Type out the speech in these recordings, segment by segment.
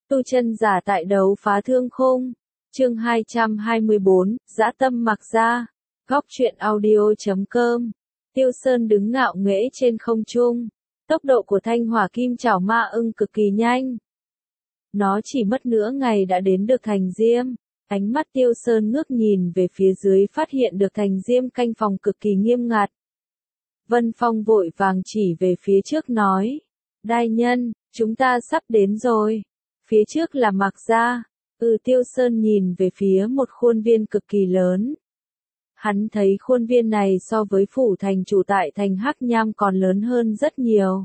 Tu chân giả tại đấu phá thương khung. Chương 224, dã tâm Mạc Gia. Góc truyện audio.com. Tiêu Sơn đứng ngạo nghễ trên không trung. Tốc độ của thanh hỏa kim chảo ma ưng cực kỳ nhanh. Nó chỉ mất nửa ngày đã đến được thành Diêm. Ánh mắt Tiêu Sơn ngước nhìn về phía dưới phát hiện được thành Diêm canh phòng cực kỳ nghiêm ngặt. Vân Phong vội vàng chỉ về phía trước nói. Đại nhân, chúng ta sắp đến rồi. Phía trước là Mạc Gia. Tiêu Sơn nhìn về phía một khuôn viên cực kỳ lớn. Hắn thấy khuôn viên này so với phủ thành chủ tại thành Hắc Nham còn lớn hơn rất nhiều.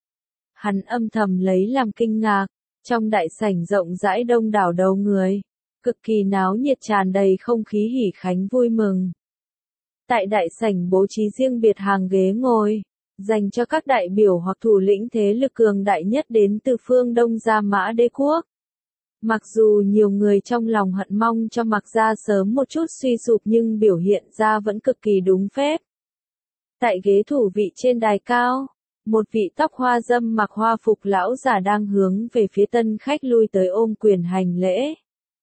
Hắn âm thầm lấy làm kinh ngạc, trong đại sảnh rộng rãi đông đảo đầu người, cực kỳ náo nhiệt tràn đầy không khí hỉ khánh vui mừng. Tại đại sảnh bố trí riêng biệt hàng ghế ngồi, dành cho các đại biểu hoặc thủ lĩnh thế lực cường đại nhất đến từ phương Đông Gia Mã Đế Quốc. Mặc dù nhiều người trong lòng hận mong cho Mạc Gia sớm một chút suy sụp nhưng biểu hiện ra vẫn cực kỳ đúng phép. Tại ghế thủ vị trên đài cao, một vị tóc hoa râm mặc hoa phục lão giả đang hướng về phía tân khách lui tới ôm quyền hành lễ.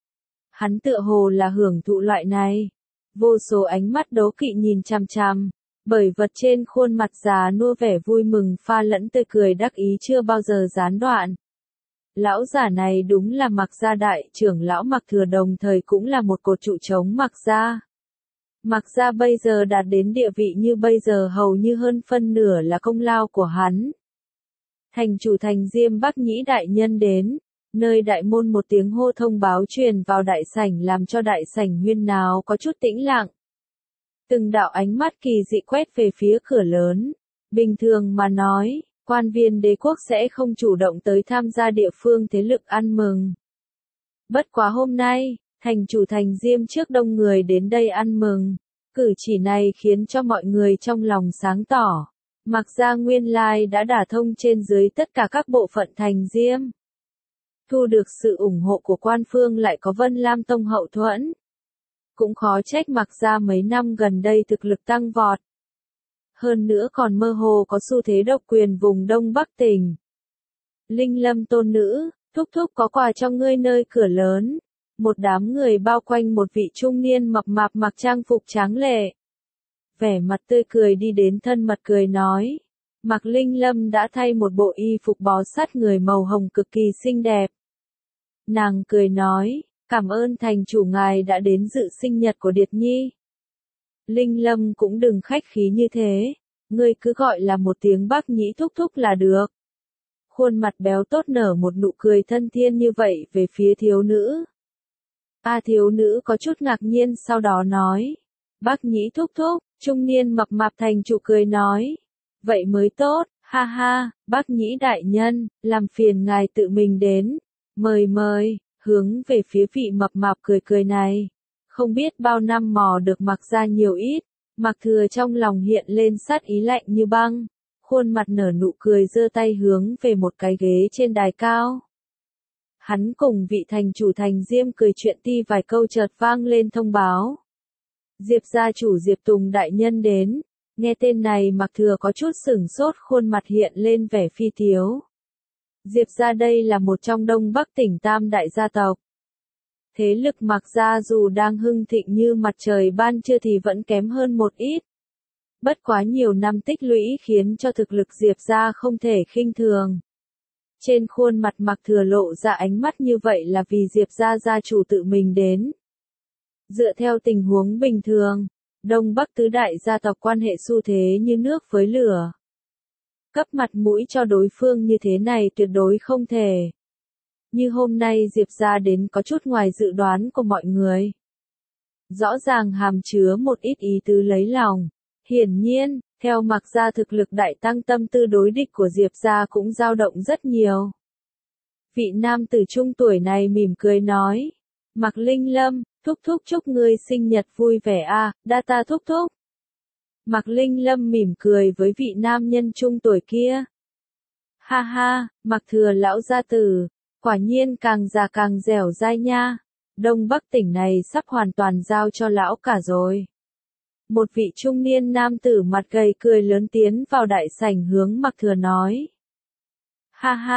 Hắn tựa hồ là hưởng thụ loại này. Vô số ánh mắt đố kỵ nhìn chằm chằm, bởi vật trên khuôn mặt già nua vẻ vui mừng pha lẫn tươi cười đắc ý chưa bao giờ gián đoạn. Lão giả này đúng là Mạc Gia đại trưởng lão Mạc Thừa đồng thời cũng là một cột trụ chống Mạc Gia. Mạc Gia bây giờ đạt đến địa vị như bây giờ hầu như hơn phân nửa là công lao của hắn. Thành chủ thành Diêm Bắc Nhĩ đại nhân đến, nơi đại môn một tiếng hô thông báo truyền vào đại sảnh làm cho đại sảnh huyên náo có chút tĩnh lặng. Từng đạo ánh mắt kỳ dị quét về phía cửa lớn, bình thường mà nói. Quan viên đế quốc sẽ không chủ động tới tham gia địa phương thế lực ăn mừng. Bất quá hôm nay, thành chủ thành Diêm trước đông người đến đây ăn mừng. Cử chỉ này khiến cho mọi người trong lòng sáng tỏ. Mạc Gia nguyên lai đã đả thông trên dưới tất cả các bộ phận thành Diêm. Thu được sự ủng hộ của quan phương lại có Vân Lam Tông hậu thuẫn. Cũng khó trách Mạc Gia mấy năm gần đây thực lực tăng vọt. Hơn nữa còn mơ hồ có xu thế độc quyền vùng Đông Bắc tỉnh. Linh Lâm tôn nữ, thúc thúc có quà cho ngươi nơi cửa lớn. Một đám người bao quanh một vị trung niên mập mạp mặc trang phục tráng lệ. Vẻ mặt tươi cười đi đến thân mật cười nói. Mạc Linh Lâm đã thay một bộ y phục bó sát người màu hồng cực kỳ xinh đẹp. Nàng cười nói, cảm ơn thành chủ ngài đã đến dự sinh nhật của Điệt Nhi. Linh Lâm cũng đừng khách khí như thế, ngươi cứ gọi là một tiếng Bắc Nhĩ thúc thúc là được. Khuôn mặt béo tốt nở một nụ cười thân thiên như vậy về phía thiếu nữ. Thiếu nữ có chút ngạc nhiên sau đó nói, Bắc Nhĩ thúc thúc, trung niên mập mạp thành chủ cười nói, vậy mới tốt, ha ha, Bắc Nhĩ đại nhân, làm phiền ngài tự mình đến, mời, hướng về phía vị mập mạp cười cười này. Không biết bao năm mò được Mạc Gia nhiều ít, Mạc Thừa trong lòng hiện lên sát ý lạnh như băng, khuôn mặt nở nụ cười giơ tay hướng về một cái ghế trên đài cao. Hắn cùng vị thành chủ thành Diêm cười chuyện ti vài câu chợt vang lên thông báo. Diệp gia chủ Diệp Tùng đại nhân đến, nghe tên này Mạc Thừa có chút sửng sốt khuôn mặt hiện lên vẻ phi thiếu. Diệp gia đây là một trong Đông Bắc tỉnh tam đại gia tộc. Thế lực Mạc Gia dù đang hưng thịnh như mặt trời ban trưa thì vẫn kém hơn một ít. Bất quá nhiều năm tích lũy khiến cho thực lực Diệp Gia không thể khinh thường. Trên khuôn mặt Mạc Thừa lộ ra ánh mắt như vậy là vì Diệp Gia gia chủ tự mình đến. Dựa theo tình huống bình thường, Đông Bắc tứ đại gia tộc quan hệ xu thế như nước với lửa. Cấp mặt mũi cho đối phương như thế này tuyệt đối không thể. Như hôm nay Diệp Gia đến có chút ngoài dự đoán của mọi người. Rõ ràng hàm chứa một ít ý tứ lấy lòng. Hiển nhiên, theo Mạc Gia thực lực đại tăng tâm tư đối địch của Diệp Gia cũng dao động rất nhiều. Vị nam tử trung tuổi này mỉm cười nói. Mạc Linh Lâm, thúc thúc chúc ngươi sinh nhật vui vẻ đa ta thúc thúc. Mạc Linh Lâm mỉm cười với vị nam nhân trung tuổi kia. Ha ha, Mạc Thừa lão gia tử. Quả nhiên càng già càng dẻo dai nha. Đông Bắc tỉnh này sắp hoàn toàn giao cho lão cả rồi. Một vị trung niên nam tử mặt gầy cười lớn tiến vào đại sảnh hướng Mạc Thừa nói. Ha ha,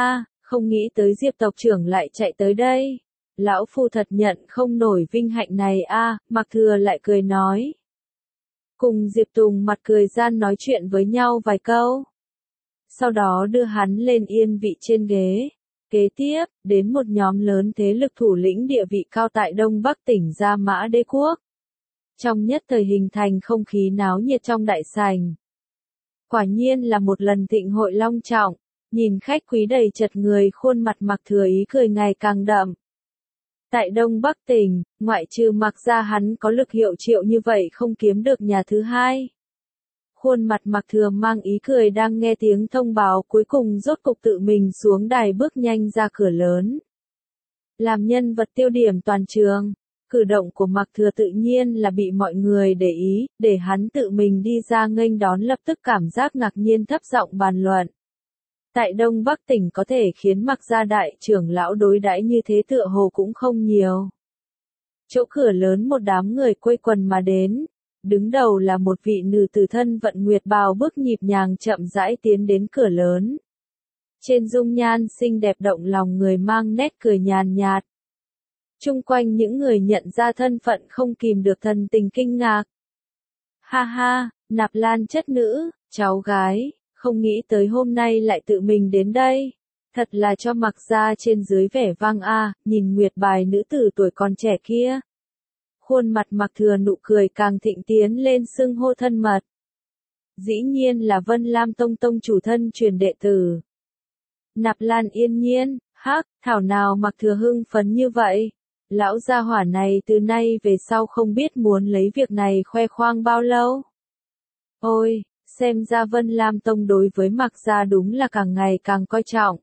Không nghĩ tới Diệp tộc trưởng lại chạy tới đây. Lão phu thật nhận không nổi vinh hạnh này a. Mạc Thừa lại cười nói. Cùng Diệp Tùng mặt cười gian nói chuyện với nhau vài câu. Sau đó đưa hắn lên yên vị trên ghế. Kế tiếp, đến một nhóm lớn thế lực thủ lĩnh địa vị cao tại Đông Bắc tỉnh Gia Mã Đế Quốc. Trong nhất thời hình thành không khí náo nhiệt trong đại sảnh. Quả nhiên là một lần thịnh hội long trọng, nhìn khách quý đầy chật người, khuôn mặt Mạc Thừa ý cười ngày càng đậm. Tại Đông Bắc tỉnh, ngoại trừ Mạc gia hắn có lực hiệu triệu như vậy không kiếm được nhà thứ hai. Khuôn mặt Mạc Thừa mang ý cười đang nghe tiếng thông báo cuối cùng rốt cục tự mình xuống đài bước nhanh ra cửa lớn. Làm nhân vật tiêu điểm toàn trường, cử động của Mạc Thừa tự nhiên là bị mọi người để ý, để hắn tự mình đi ra nghênh đón lập tức cảm giác ngạc nhiên thấp giọng bàn luận. Tại Đông Bắc tỉnh có thể khiến Mạc gia đại trưởng lão đối đãi như thế tựa hồ cũng không nhiều. Chỗ cửa lớn một đám người quây quần mà đến. Đứng đầu là một vị nữ tử thân vận nguyệt bào bước nhịp nhàng chậm rãi tiến đến cửa lớn. Trên dung nhan xinh đẹp động lòng người mang nét cười nhàn nhạt. Chung quanh những người nhận ra thân phận không kìm được thần tình kinh ngạc. Ha ha, Nạp Lan chất nữ, cháu gái, không nghĩ tới hôm nay lại tự mình đến đây. Thật là cho Mạc gia trên dưới vẻ vang a, nhìn nguyệt bài nữ tử tuổi còn trẻ kia. Khuôn mặt Mạc Thừa nụ cười càng thịnh tiến lên xưng hô thân mật. Dĩ nhiên là Vân Lam Tông tông chủ thân truyền đệ tử. Nạp Lan yên nhiên, hắc, thảo nào Mạc Thừa hưng phấn như vậy. Lão gia hỏa này từ nay về sau không biết muốn lấy việc này khoe khoang bao lâu. Ôi, xem ra Vân Lam Tông đối với Mạc gia đúng là càng ngày càng coi trọng.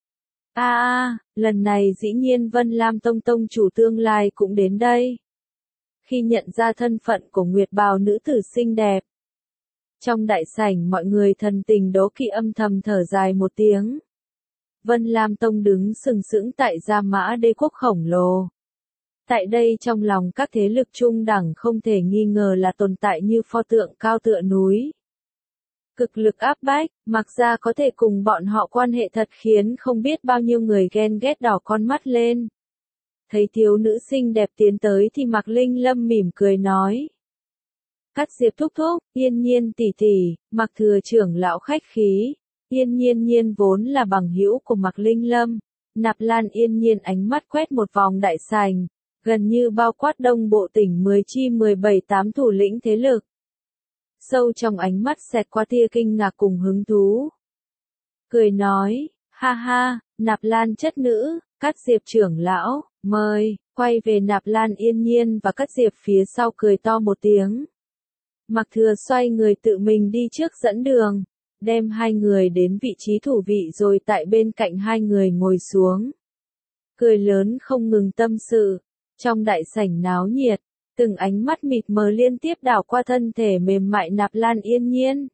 Lần này dĩ nhiên Vân Lam Tông tông chủ tương lai cũng đến đây. Khi nhận ra thân phận của nguyệt bào nữ tử xinh đẹp. Trong đại sảnh mọi người thần tình đố kỵ âm thầm thở dài một tiếng. Vân Lam Tông đứng sừng sững tại Gia Mã Đế Quốc khổng lồ. Tại đây trong lòng các thế lực trung đẳng không thể nghi ngờ là tồn tại như pho tượng cao tựa núi. Cực lực áp bách, Mạc gia có thể cùng bọn họ quan hệ thật khiến không biết bao nhiêu người ghen ghét đỏ con mắt lên. Thấy thiếu nữ xinh đẹp tiến tới thì Mạc Linh Lâm mỉm cười nói. Cát Diệp thúc thúc, Yên nhiên tỷ tỷ, Mạc Thừa trưởng lão khách khí. Yên nhiên vốn là bằng hữu của Mạc Linh Lâm. Nạp Lan Yên nhiên ánh mắt quét một vòng đại sảnh, gần như bao quát Đông Bộ tỉnh 10 chi 17-8 thủ lĩnh thế lực. Sâu trong ánh mắt xẹt qua tia kinh ngạc cùng hứng thú. Cười nói, ha ha, Nạp Lan chất nữ, Cát Diệp trưởng lão, mời, quay về Nạp Lan yên nhiên và Cát Diệp phía sau cười to một tiếng. Mạc Thừa xoay người tự mình đi trước dẫn đường, đem hai người đến vị trí thủ vị rồi tại bên cạnh hai người ngồi xuống. Cười lớn không ngừng tâm sự, trong đại sảnh náo nhiệt, từng ánh mắt mịt mờ liên tiếp đảo qua thân thể mềm mại Nạp Lan yên nhiên.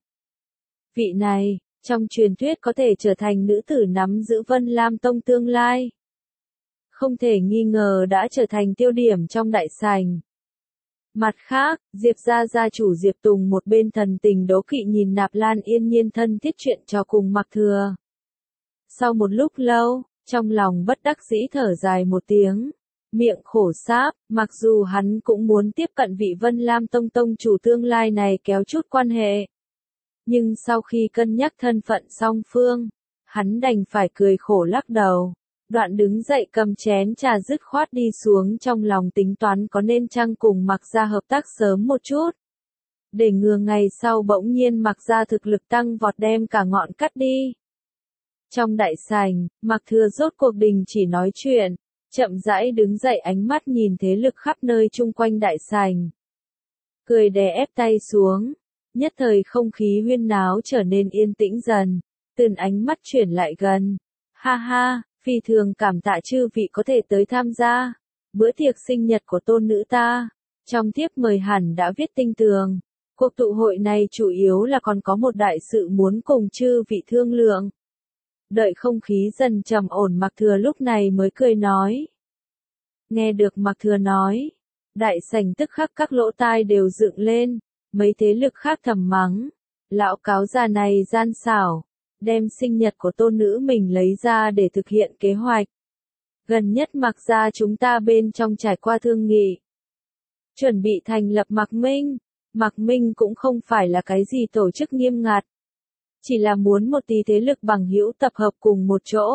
Vị này, trong truyền thuyết có thể trở thành nữ tử nắm giữ Vân Lam Tông tương lai. Không thể nghi ngờ đã trở thành tiêu điểm trong đại sảnh. Mặt khác, Diệp gia gia chủ Diệp Tùng một bên thần tình đố kỵ nhìn Nạp Lan yên nhiên thân thiết chuyện trò cùng Mạc Thừa. Sau một lúc lâu, trong lòng bất đắc dĩ thở dài một tiếng. Miệng khổ sáp, mặc dù hắn cũng muốn tiếp cận vị Vân Lam Tông tông chủ tương lai này kéo chút quan hệ. Nhưng sau khi cân nhắc thân phận song phương, hắn đành phải cười khổ lắc đầu. Đoạn đứng dậy cầm chén trà dứt khoát đi xuống trong lòng tính toán có nên chăng cùng Mạc gia hợp tác sớm một chút. Để ngừa ngày sau bỗng nhiên Mạc gia thực lực tăng vọt đem cả ngọn cắt đi. Trong đại sảnh, Mạc Thừa rốt cuộc đình chỉ nói chuyện. Chậm rãi đứng dậy ánh mắt nhìn thế lực khắp nơi chung quanh đại sảnh. Cười đè ép tay xuống. Nhất thời không khí huyên náo trở nên yên tĩnh dần. Từng ánh mắt chuyển lại gần. Ha ha, phi thường cảm tạ chư vị có thể tới tham gia. Bữa tiệc sinh nhật của tôn nữ ta. Trong thiếp mời hẳn đã viết tinh tường. Cuộc tụ hội này chủ yếu là còn có một đại sự muốn cùng chư vị thương lượng. Đợi không khí dần trầm ổn Mạc Thừa lúc này mới cười nói. Nghe được Mạc Thừa nói, đại sảnh tức khắc các lỗ tai đều dựng lên, mấy thế lực khác thầm mắng. Lão cáo già này gian xảo, đem sinh nhật của tôn nữ mình lấy ra để thực hiện kế hoạch. Gần nhất Mạc gia chúng ta bên trong trải qua thương nghị. Chuẩn bị thành lập Mạc Minh. Mạc Minh cũng không phải là cái gì tổ chức nghiêm ngặt. Chỉ là muốn một tí thế lực bằng hữu tập hợp cùng một chỗ.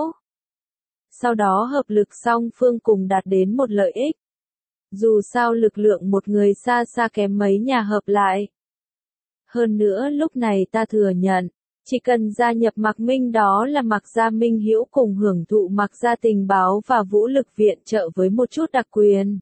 Sau đó hợp lực song phương cùng đạt đến một lợi ích. Dù sao lực lượng một người xa xa kém mấy nhà hợp lại. Hơn nữa lúc này ta thừa nhận, chỉ cần gia nhập Mạc Minh đó là Mạc gia minh hữu cùng hưởng thụ Mạc gia tình báo và vũ lực viện trợ với một chút đặc quyền.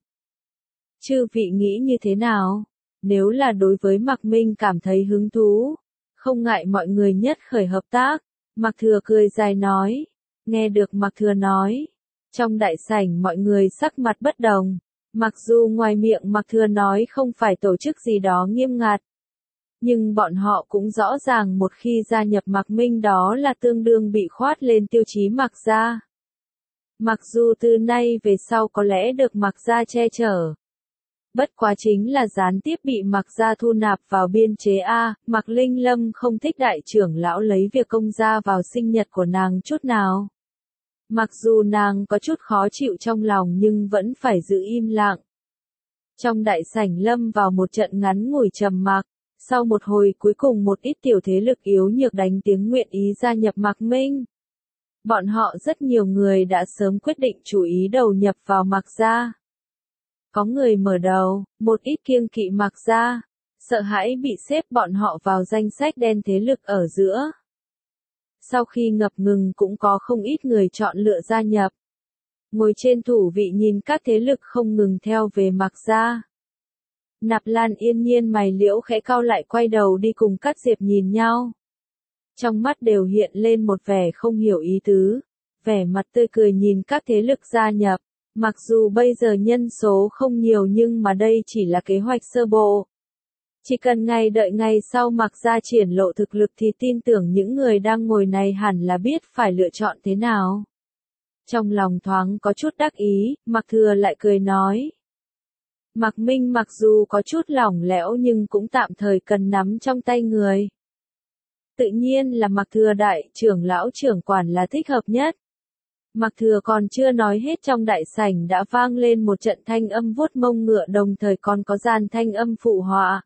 Chư vị nghĩ như thế nào? Nếu là đối với Mạc Minh cảm thấy hứng thú, không ngại mọi người nhất khởi hợp tác. Mạc Thừa cười dài nói. Nghe được Mạc Thừa nói, trong đại sảnh mọi người sắc mặt bất đồng. Mặc dù ngoài miệng Mạc Thừa nói không phải tổ chức gì đó nghiêm ngặt, nhưng bọn họ cũng rõ ràng một khi gia nhập Mạc Minh đó là tương đương bị khoát lên tiêu chí Mạc gia. Mặc dù từ nay về sau có lẽ được Mạc gia che chở, bất quá chính là gián tiếp bị Mạc gia thu nạp vào biên chế A. Mạc Linh Lâm không thích đại trưởng lão lấy việc công gia vào sinh nhật của nàng chút nào. Mặc dù nàng có chút khó chịu trong lòng nhưng vẫn phải giữ im lặng. Trong đại sảnh lâm vào một trận ngắn ngủi trầm mặc, sau một hồi cuối cùng một ít tiểu thế lực yếu nhược đánh tiếng nguyện ý gia nhập Mạc Minh. Bọn họ rất nhiều người đã sớm quyết định chủ ý đầu nhập vào Mạc gia. Có người mở đầu, một ít kiêng kỵ Mạc gia, sợ hãi bị xếp bọn họ vào danh sách đen thế lực ở giữa. Sau khi ngập ngừng cũng có không ít người chọn lựa gia nhập. Ngồi trên thủ vị nhìn các thế lực không ngừng theo về Mạc gia. Nạp Lan Yên Nhiên mày liễu khẽ cau lại quay đầu đi cùng Cát Diệp nhìn nhau. Trong mắt đều hiện lên một vẻ không hiểu ý tứ, vẻ mặt tươi cười nhìn các thế lực gia nhập. Mặc dù bây giờ nhân số không nhiều nhưng mà đây chỉ là kế hoạch sơ bộ. Chỉ cần đợi ngày sau Mạc gia triển lộ thực lực thì tin tưởng những người đang ngồi này hẳn là biết phải lựa chọn thế nào. Trong lòng thoáng có chút đắc ý, Mạc Thừa lại cười nói. Mạc Minh mặc dù có chút lỏng lẻo nhưng cũng tạm thời cần nắm trong tay người. Tự nhiên là Mạc Thừa đại trưởng lão trưởng quản là thích hợp nhất. Mạc Thừa còn chưa nói hết trong đại sảnh đã vang lên một trận thanh âm vuốt mông ngựa đồng thời còn có dàn thanh âm phụ họa.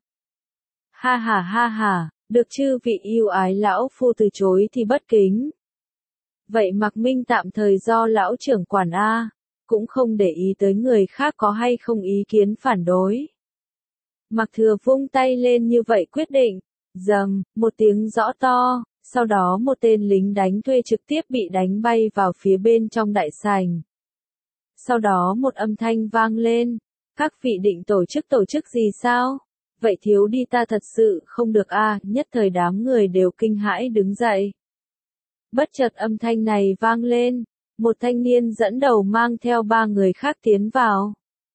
Ha ha, được chư vị yêu ái lão phu từ chối thì bất kính. Vậy Mạc Minh tạm thời do lão trưởng quản A, cũng không để ý tới người khác có hay không ý kiến phản đối. Mạc Thừa vung tay lên như vậy quyết định, rầm, một tiếng rõ to, sau đó một tên lính đánh thuê trực tiếp bị đánh bay vào phía bên trong đại sảnh. Sau đó một âm thanh vang lên, các vị định tổ chức gì sao? Vậy thiếu đi ta thật sự không được a, nhất thời đám người đều kinh hãi đứng dậy. Bất chợt âm thanh này vang lên, một thanh niên dẫn đầu mang theo 3 người khác tiến vào.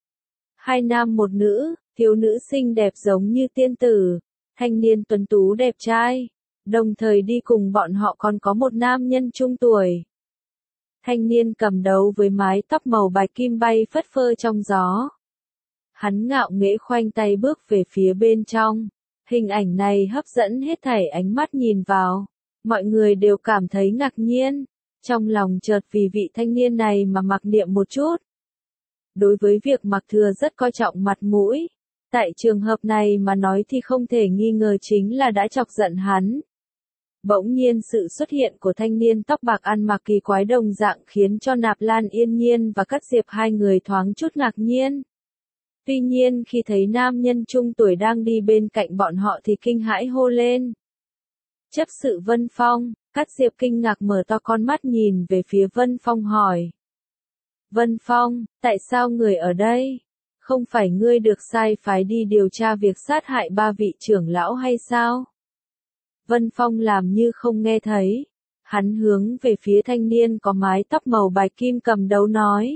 2 nam 1 nữ, thiếu nữ xinh đẹp giống như tiên tử, thanh niên tuấn tú đẹp trai, đồng thời đi cùng bọn họ còn có một nam nhân trung tuổi. Thanh niên cầm đầu với mái tóc màu bạch kim bay phất phơ trong gió. Hắn ngạo nghễ khoanh tay bước về phía bên trong. Hình ảnh này hấp dẫn hết thảy ánh mắt nhìn vào. Mọi người đều cảm thấy ngạc nhiên. Trong lòng chợt vì vị thanh niên này mà mặc niệm một chút. Đối với việc Mạc Thừa rất coi trọng mặt mũi. Tại trường hợp này mà nói thì không thể nghi ngờ chính là đã chọc giận hắn. Bỗng nhiên sự xuất hiện của thanh niên tóc bạc ăn mặc kỳ quái đồng dạng khiến cho Nạp Lan Yên Nhiên và Cát Diệp hai người thoáng chút ngạc nhiên. Tuy nhiên khi thấy nam nhân trung tuổi đang đi bên cạnh bọn họ thì kinh hãi hô lên. Chấp sự Vân Phong, Cát Diệp kinh ngạc mở to con mắt nhìn về phía Vân Phong hỏi. Vân Phong, tại sao người ở đây? Không phải ngươi được sai phái đi điều tra việc sát hại 3 vị trưởng lão hay sao? Vân Phong làm như không nghe thấy. Hắn hướng về phía thanh niên có mái tóc màu bạch kim cầm đầu nói.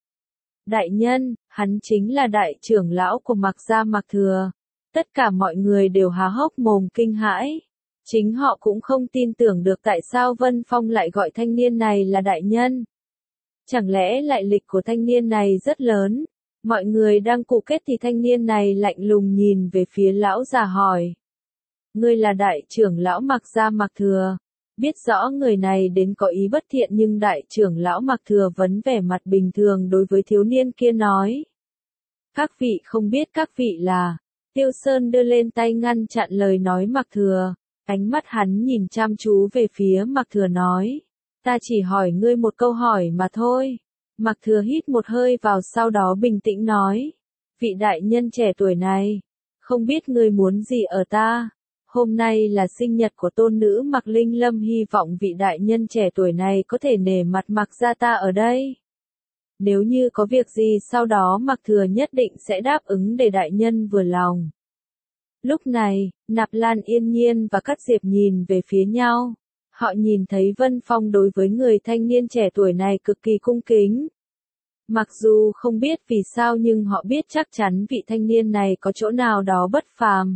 Đại nhân, hắn chính là đại trưởng lão của Mạc gia Mạc Thừa. Tất cả mọi người đều há hốc mồm kinh hãi. Chính họ cũng không tin tưởng được tại sao Vân Phong lại gọi thanh niên này là đại nhân. Chẳng lẽ lại lịch của thanh niên này rất lớn? Mọi người đang cụ kết thì thanh niên này lạnh lùng nhìn về phía lão già hỏi. Ngươi là đại trưởng lão Mạc gia Mạc Thừa. Biết rõ người này đến có ý bất thiện nhưng đại trưởng lão Mạc Thừa vẫn vẻ mặt bình thường đối với thiếu niên kia nói. Các vị không biết các vị là. Tiêu Sơn đưa lên tay ngăn chặn lời nói Mạc Thừa. Ánh mắt hắn nhìn chăm chú về phía Mạc Thừa nói. Ta chỉ hỏi ngươi một câu hỏi mà thôi. Mạc Thừa hít một hơi vào sau đó bình tĩnh nói. Vị đại nhân trẻ tuổi này. Không biết ngươi muốn gì ở ta. Hôm nay là sinh nhật của tôn nữ Mạc Linh Lâm, hy vọng vị đại nhân trẻ tuổi này có thể nể mặt Mạc gia ta ở đây. Nếu như có việc gì sau đó Mạc Thừa nhất định sẽ đáp ứng để đại nhân vừa lòng. Lúc này, Nạp Lan Yên Nhiên và Cát Diệp nhìn về phía nhau. Họ nhìn thấy Vân Phong đối với người thanh niên trẻ tuổi này cực kỳ cung kính. Mặc dù không biết vì sao nhưng họ biết chắc chắn vị thanh niên này có chỗ nào đó bất phàm.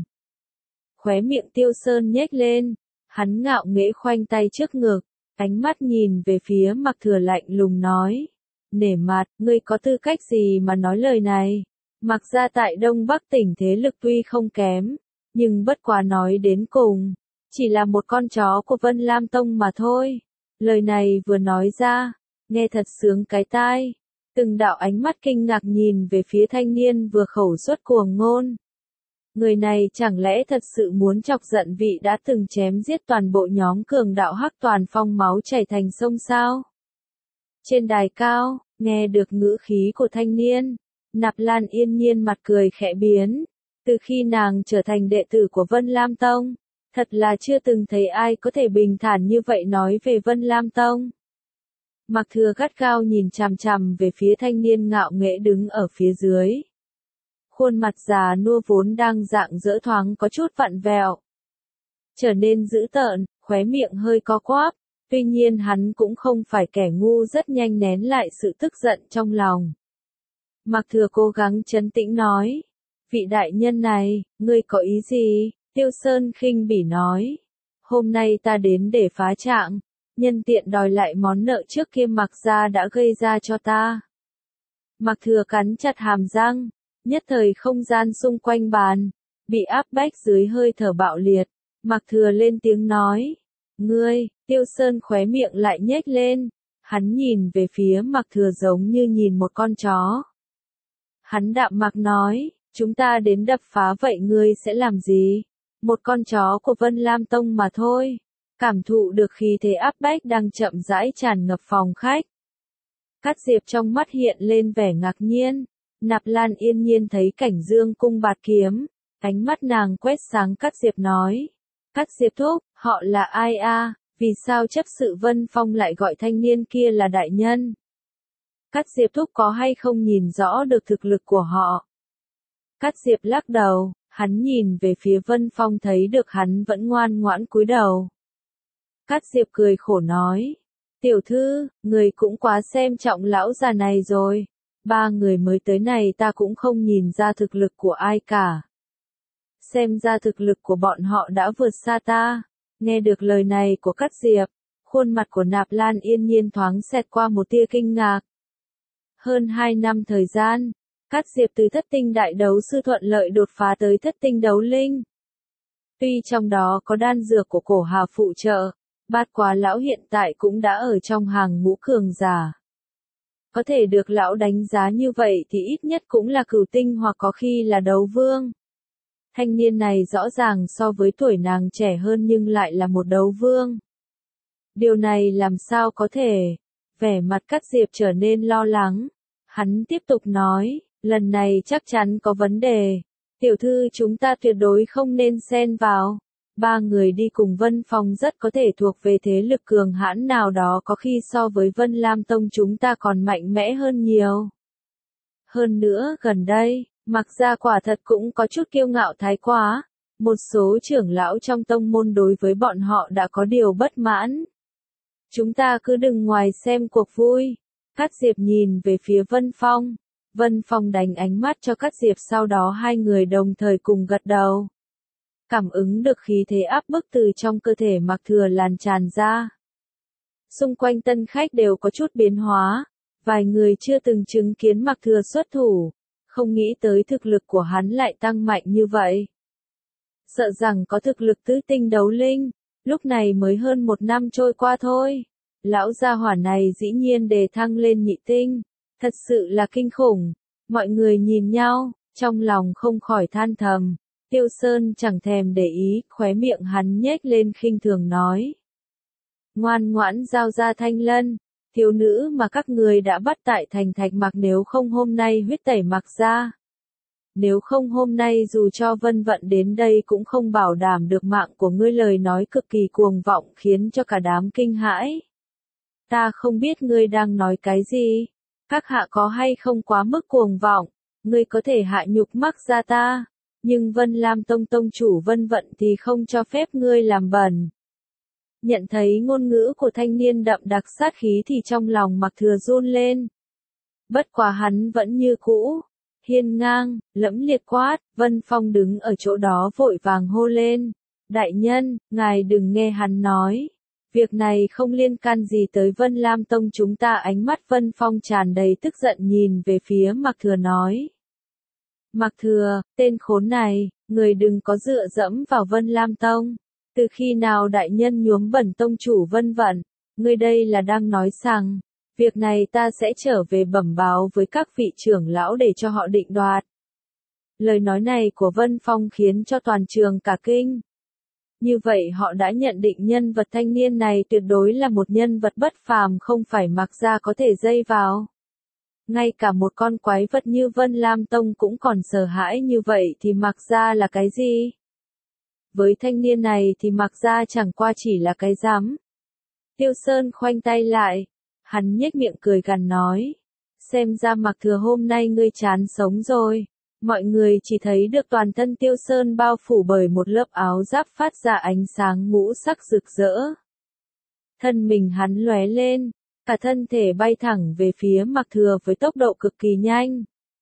Khóe miệng Tiêu Sơn nhếch lên, hắn ngạo nghễ khoanh tay trước ngực, ánh mắt nhìn về phía Mạc Thừa lạnh lùng nói. Nể mặt, ngươi có tư cách gì mà nói lời này? Mạc gia tại Đông Bắc tỉnh thế lực tuy không kém, nhưng bất quá nói đến cùng, chỉ là một con chó của Vân Lam Tông mà thôi. Lời này vừa nói ra, nghe thật sướng cái tai. Từng đạo ánh mắt kinh ngạc nhìn về phía thanh niên vừa khẩu xuất cuồng ngôn. Người này chẳng lẽ thật sự muốn chọc giận vị đã từng chém giết toàn bộ nhóm cường đạo Hắc Toàn Phong máu chảy thành sông sao? Trên đài cao, nghe được ngữ khí của thanh niên, Nạp Lan Yên Nhiên mặt cười khẽ biến. Từ khi nàng trở thành đệ tử của Vân Lam Tông, thật là chưa từng thấy ai có thể bình thản như vậy nói về Vân Lam Tông. Mạc Thừa gắt gao nhìn chằm chằm về phía thanh niên ngạo nghễ đứng ở phía dưới. Khuôn mặt già nua vốn đang rạng rỡ thoáng có chút vặn vẹo, trở nên dữ tợn, khóe miệng hơi co quắp. Tuy nhiên hắn cũng không phải kẻ ngu, rất nhanh nén lại sự tức giận trong lòng. Mạc Thừa cố gắng trấn tĩnh nói. Vị đại nhân này, ngươi có ý gì? Tiêu Sơn khinh bỉ nói. Hôm nay ta đến để phá trạng, nhân tiện đòi lại món nợ trước kia Mạc gia đã gây ra cho ta. Mạc Thừa cắn chặt hàm răng, nhất thời không gian xung quanh bàn bị áp bách dưới hơi thở bạo liệt. Mạc Thừa lên tiếng nói. Ngươi, Tiêu Sơn khóe miệng lại nhếch lên, hắn nhìn về phía Mạc Thừa giống như nhìn một con chó. Hắn đạm mạc nói, chúng ta đến đập phá vậy ngươi sẽ làm gì? Một con chó của Vân Lam Tông mà thôi. Cảm thụ được khí thế áp bách đang chậm rãi tràn ngập phòng khách. Cát Diệp trong mắt hiện lên vẻ ngạc nhiên. Nạp Lan Yên Nhiên thấy cảnh dương cung bạt kiếm, ánh mắt nàng quét sáng Cát Diệp nói. Cát Diệp thúc, họ là ai a? Vì sao chấp sự Vân Phong lại gọi thanh niên kia là đại nhân? Cát Diệp thúc có hay không nhìn rõ được thực lực của họ? Cát Diệp lắc đầu, hắn nhìn về phía Vân Phong thấy được hắn vẫn ngoan ngoãn cúi đầu. Cát Diệp cười khổ nói. Tiểu thư, người cũng quá xem trọng lão già này rồi. 3 người mới tới này ta cũng không nhìn ra thực lực của ai cả. Xem ra thực lực của bọn họ đã vượt xa ta. Nghe được lời này của Cát Diệp, khuôn mặt của Nạp Lan Yên Nhiên thoáng xẹt qua một tia kinh ngạc. Hơn 2 năm thời gian, Cát Diệp từ thất tinh đại đấu sư thuận lợi đột phá tới thất tinh đấu linh. Tuy trong đó có đan dược của Cổ Hà phụ trợ, Bát Quá lão hiện tại cũng đã ở trong hàng ngũ cường giả. Có thể được lão đánh giá như vậy thì ít nhất cũng là cửu tinh hoặc có khi là đấu vương. Thanh niên này rõ ràng so với tuổi nàng trẻ hơn nhưng lại là một đấu vương. Điều này làm sao có thể? Vẻ mặt Cát Diệp trở nên lo lắng. Hắn tiếp tục nói, lần này chắc chắn có vấn đề. Tiểu thư chúng ta tuyệt đối không nên xen vào. 3 người đi cùng Vân Phong rất có thể thuộc về thế lực cường hãn nào đó, có khi so với Vân Lam Tông chúng ta còn mạnh mẽ hơn nhiều. Hơn nữa, gần đây, Mạc gia quả thật cũng có chút kiêu ngạo thái quá. Một số trưởng lão trong tông môn đối với bọn họ đã có điều bất mãn. Chúng ta cứ đừng ngoài xem cuộc vui. Cát Diệp nhìn về phía Vân Phong. Vân Phong đánh ánh mắt cho Cát Diệp, sau đó hai người đồng thời cùng gật đầu. Cảm ứng được khí thế áp bức từ trong cơ thể Mạc Thừa lan tràn ra. Xung quanh tân khách đều có chút biến hóa. Vài người chưa từng chứng kiến Mạc Thừa xuất thủ, không nghĩ tới thực lực của hắn lại tăng mạnh như vậy. Sợ rằng có thực lực tứ tinh đấu linh, Lúc này mới hơn 1 năm trôi qua thôi. Lão gia hỏa này dĩ nhiên đề thăng lên nhị tinh. Thật sự là kinh khủng. Mọi người nhìn nhau, trong lòng không khỏi than thầm. Tiêu Sơn chẳng thèm để ý, khóe miệng hắn nhếch lên khinh thường nói. Ngoan ngoãn giao ra Thanh Lân, thiếu nữ mà các người đã bắt tại thành Thạch Mặc, nếu không hôm nay huyết tẩy Mặc ra. Nếu không hôm nay dù cho Vân Vận đến đây cũng không bảo đảm được mạng của ngươi. Lời nói cực kỳ cuồng vọng khiến cho cả đám kinh hãi. Ta không biết ngươi đang nói cái gì. Các hạ có hay không quá mức cuồng vọng, ngươi có thể hạ nhục Mặc ra ta, nhưng Vân Lam Tông tông chủ Vân Vận thì không cho phép ngươi làm bẩn. Nhận thấy ngôn ngữ của thanh niên đậm đặc sát khí thì trong lòng Mặc Thừa run lên. Bất quá hắn vẫn như cũ, hiên ngang, lẫm liệt quát. Vân Phong đứng ở chỗ đó vội vàng hô lên. Đại nhân, ngài đừng nghe hắn nói. Việc này không liên can gì tới Vân Lam Tông chúng ta. Ánh mắt Vân Phong tràn đầy tức giận nhìn về phía Mặc Thừa nói. Mặc Thừa, tên khốn này, người đừng có dựa dẫm vào Vân Lam Tông. Từ khi nào đại nhân nhuốm bẩn tông chủ Vân Vận, ngươi đây là đang nói rằng, việc này ta sẽ trở về bẩm báo với các vị trưởng lão để cho họ định đoạt. Lời nói này của Vân Phong khiến cho toàn trường cả kinh. Như vậy họ đã nhận định nhân vật thanh niên này tuyệt đối là một nhân vật bất phàm, không phải Mặc ra có thể dây vào. Ngay cả một con quái vật như Vân Lam Tông cũng còn sợ hãi như vậy thì Mặc ra là cái gì? Với thanh niên này thì Mặc ra chẳng qua chỉ là cái rắm. Tiêu Sơn khoanh tay lại, hắn nhếch miệng cười gằn nói. Xem ra Mặc Thừa hôm nay ngươi chán sống rồi. Mọi người chỉ thấy được toàn thân Tiêu Sơn bao phủ bởi một lớp áo giáp phát ra ánh sáng ngũ sắc rực rỡ. Thân mình hắn lóe lên, cả thân thể bay thẳng về phía Mặc Thừa với tốc độ cực kỳ nhanh.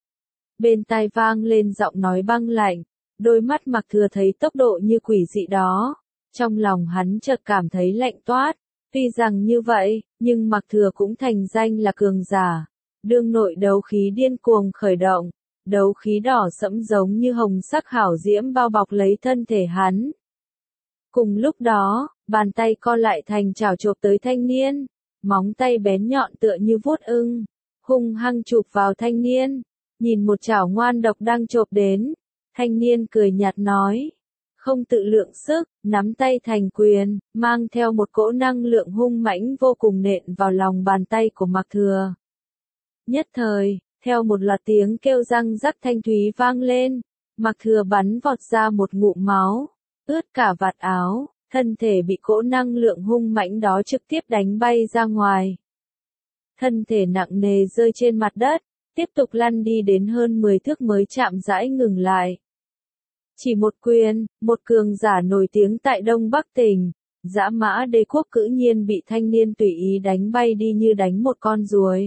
Bên tai vang lên giọng nói băng lạnh, đôi mắt Mặc Thừa thấy tốc độ như quỷ dị đó, trong lòng hắn chợt cảm thấy lạnh toát. Tuy rằng như vậy, nhưng Mặc Thừa cũng thành danh là cường giả. Đương nội đấu khí điên cuồng khởi động, đấu khí đỏ sẫm giống như hồng sắc hảo diễm bao bọc lấy thân thể hắn. Cùng lúc đó, bàn tay co lại thành chảo chộp tới thanh niên, móng tay bén nhọn tựa như vuốt ưng, hung hăng chụp vào thanh niên. Nhìn một chảo ngoan độc đang chộp đến, thanh niên cười nhạt nói, không tự lượng sức, nắm tay thành quyền, mang theo một cỗ năng lượng hung mãnh vô cùng nện vào lòng bàn tay của Mặc Thừa. Nhất thời, theo một loạt tiếng kêu răng rắc thanh thúy vang lên, Mặc Thừa bắn vọt ra một ngụm máu, ướt cả vạt áo, thân thể bị cỗ năng lượng hung mãnh đó trực tiếp đánh bay ra ngoài. Thân thể nặng nề rơi trên mặt đất, tiếp tục lăn đi đến hơn 10 thước mới chạm rãi ngừng lại. Chỉ một quyền, một cường giả nổi tiếng tại Đông Bắc tỉnh, Dã Mã Đế Quốc cữ nhiên bị thanh niên tùy ý đánh bay đi như đánh một con ruồi.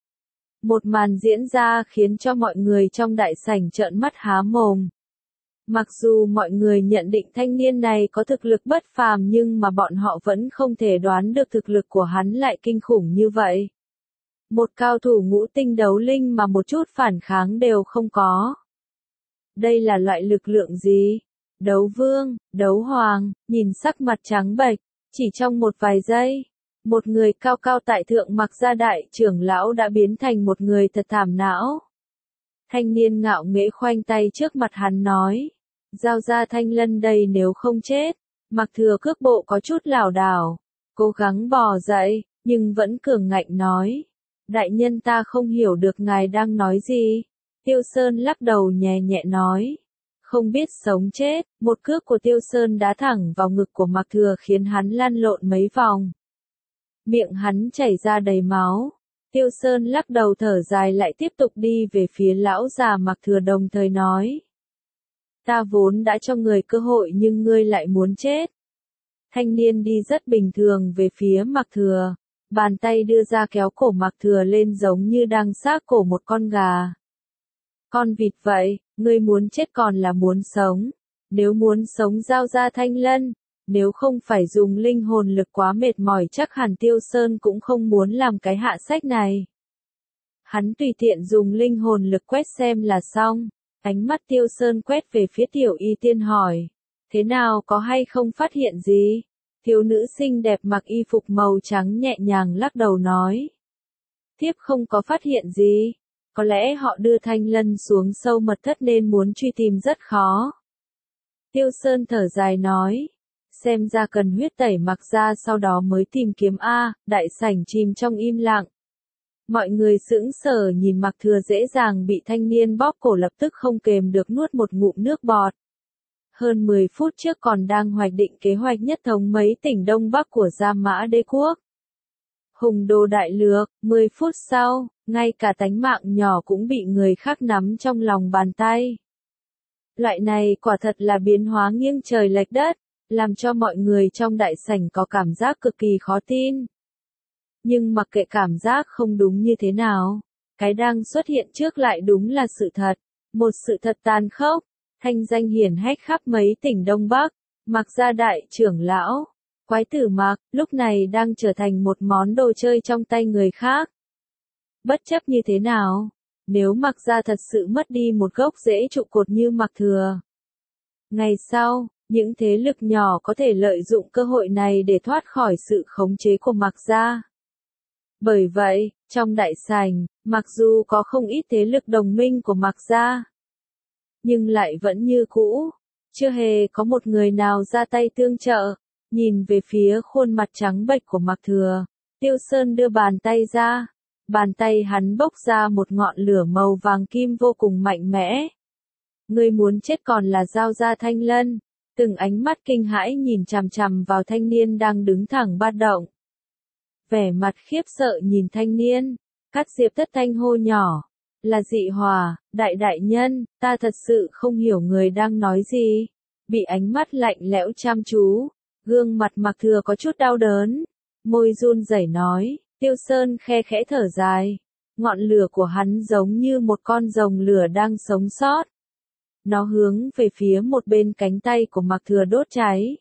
Một màn diễn ra khiến cho mọi người trong đại sảnh trợn mắt há mồm. Mặc dù mọi người nhận định thanh niên này có thực lực bất phàm nhưng mà bọn họ vẫn không thể đoán được thực lực của hắn lại kinh khủng như vậy. Một cao thủ ngũ tinh đấu linh mà một chút phản kháng đều không có. Đây là loại lực lượng gì? Đấu vương, đấu hoàng, nhìn sắc mặt trắng bệch, chỉ trong một vài giây, một người cao cao tại thượng Mặc gia đại trưởng lão đã biến thành một người thật thảm não. Thanh niên ngạo nghễ khoanh tay trước mặt hắn nói, giao ra Thanh Lân đây nếu không chết. Mặc Thừa cước bộ có chút lảo đảo, cố gắng bò dậy, nhưng vẫn cường ngạnh nói, đại nhân ta không hiểu được ngài đang nói gì. Tiêu Sơn lắc đầu nhẹ nhẹ nói, không biết sống chết. Một cước của Tiêu Sơn đá thẳng vào ngực của Mặc Thừa khiến hắn lăn lộn mấy vòng. Miệng hắn chảy ra đầy máu. Tiêu Sơn lắc đầu thở dài lại tiếp tục đi về phía lão già Mặc Thừa đồng thời nói, ta vốn đã cho người cơ hội nhưng ngươi lại muốn chết. Thanh niên đi rất bình thường về phía Mặc Thừa, bàn tay đưa ra kéo cổ Mặc Thừa lên giống như đang xác cổ một con gà. Con vịt vậy, ngươi muốn chết còn là muốn sống? Nếu muốn sống giao ra Thanh Lân, nếu không phải dùng linh hồn lực quá mệt mỏi chắc hẳn Tiêu Sơn cũng không muốn làm cái hạ sách này. Hắn tùy tiện dùng linh hồn lực quét xem là xong. Ánh mắt Tiêu Sơn quét về phía Tiểu Y Tiên hỏi, thế nào có hay không phát hiện gì? Thiếu nữ xinh đẹp mặc y phục màu trắng nhẹ nhàng lắc đầu nói. Thiếp không có phát hiện gì. Có lẽ họ đưa Thanh Lân xuống sâu mật thất nên muốn truy tìm rất khó. Tiêu Sơn thở dài nói. Xem ra cần huyết tẩy Mạc Gia sau đó mới tìm kiếm a. Đại sảnh chìm trong im lặng. Mọi người sững sờ nhìn Mạc Thừa dễ dàng bị thanh niên bóp cổ, lập tức không kềm được nuốt một ngụm nước bọt. Hơn 10 phút trước còn đang hoạch định kế hoạch nhất thống mấy tỉnh Đông Bắc của Gia Mã Đế Quốc. Hùng đồ đại lược, 10 phút sau, ngay cả tánh mạng nhỏ cũng bị người khác nắm trong lòng bàn tay. Loại này quả thật là biến hóa nghiêng trời lệch đất, làm cho mọi người trong đại sảnh có cảm giác cực kỳ khó tin. Nhưng mặc kệ cảm giác không đúng như thế nào, cái đang xuất hiện trước lại đúng là sự thật, một sự thật tàn khốc. Thanh danh hiển hách khắp mấy tỉnh Đông Bắc, Mạc Gia đại trưởng lão, Quái tử Mạc, lúc này đang trở thành một món đồ chơi trong tay người khác. Bất chấp như thế nào, nếu Mạc Gia thật sự mất đi một gốc rễ trụ cột như Mạc Thừa, ngày sau, những thế lực nhỏ có thể lợi dụng cơ hội này để thoát khỏi sự khống chế của Mạc Gia. Bởi vậy, trong đại sảnh, mặc dù có không ít thế lực đồng minh của Mạc Gia, nhưng lại vẫn như cũ, chưa hề có một người nào ra tay tương trợ. Nhìn về phía khuôn mặt trắng bệch của Mạc Thừa, Tiêu Sơn đưa bàn tay ra, bàn tay hắn bốc ra một ngọn lửa màu vàng kim vô cùng mạnh mẽ. Ngươi muốn chết còn là Giao Gia Thanh Lân, từng ánh mắt kinh hãi nhìn chằm chằm vào thanh niên đang đứng thẳng bất động. Vẻ mặt khiếp sợ nhìn thanh niên, Cát Diệp thất thanh hô nhỏ. Là Dị Hòa, đại nhân, ta thật sự không hiểu người đang nói gì. Bị ánh mắt lạnh lẽo chăm chú, gương mặt Mạc Thừa có chút đau đớn, môi run rẩy nói. Tiêu Sơn khe khẽ thở dài, ngọn lửa của hắn giống như một con rồng lửa đang sống sót. Nó hướng về phía một bên cánh tay của Mạc Thừa đốt cháy.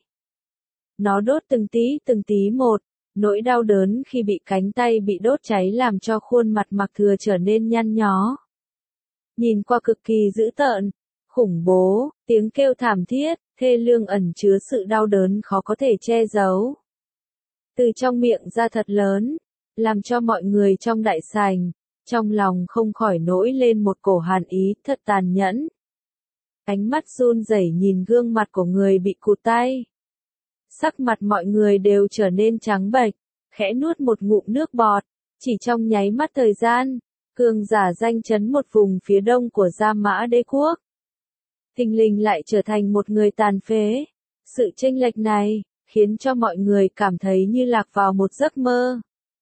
Nó đốt từng tí một. Nỗi đau đớn khi bị cánh tay bị đốt cháy làm cho khuôn mặt Mạc Thừa trở nên nhăn nhó. Nhìn qua cực kỳ dữ tợn, khủng bố, tiếng kêu thảm thiết, thê lương ẩn chứa sự đau đớn khó có thể che giấu. Từ trong miệng ra thật lớn, làm cho mọi người trong đại sảnh, trong lòng không khỏi nổi lên một cổ hàn ý thật tàn nhẫn. Ánh mắt run rẩy nhìn gương mặt của người bị cụt tay. Sắc mặt mọi người đều trở nên trắng bệch, khẽ nuốt một ngụm nước bọt, chỉ trong nháy mắt thời gian, cường giả danh chấn một vùng phía đông của Gia Mã Đế Quốc. Thình lình lại trở thành một người tàn phế. Sự chênh lệch này, khiến cho mọi người cảm thấy như lạc vào một giấc mơ.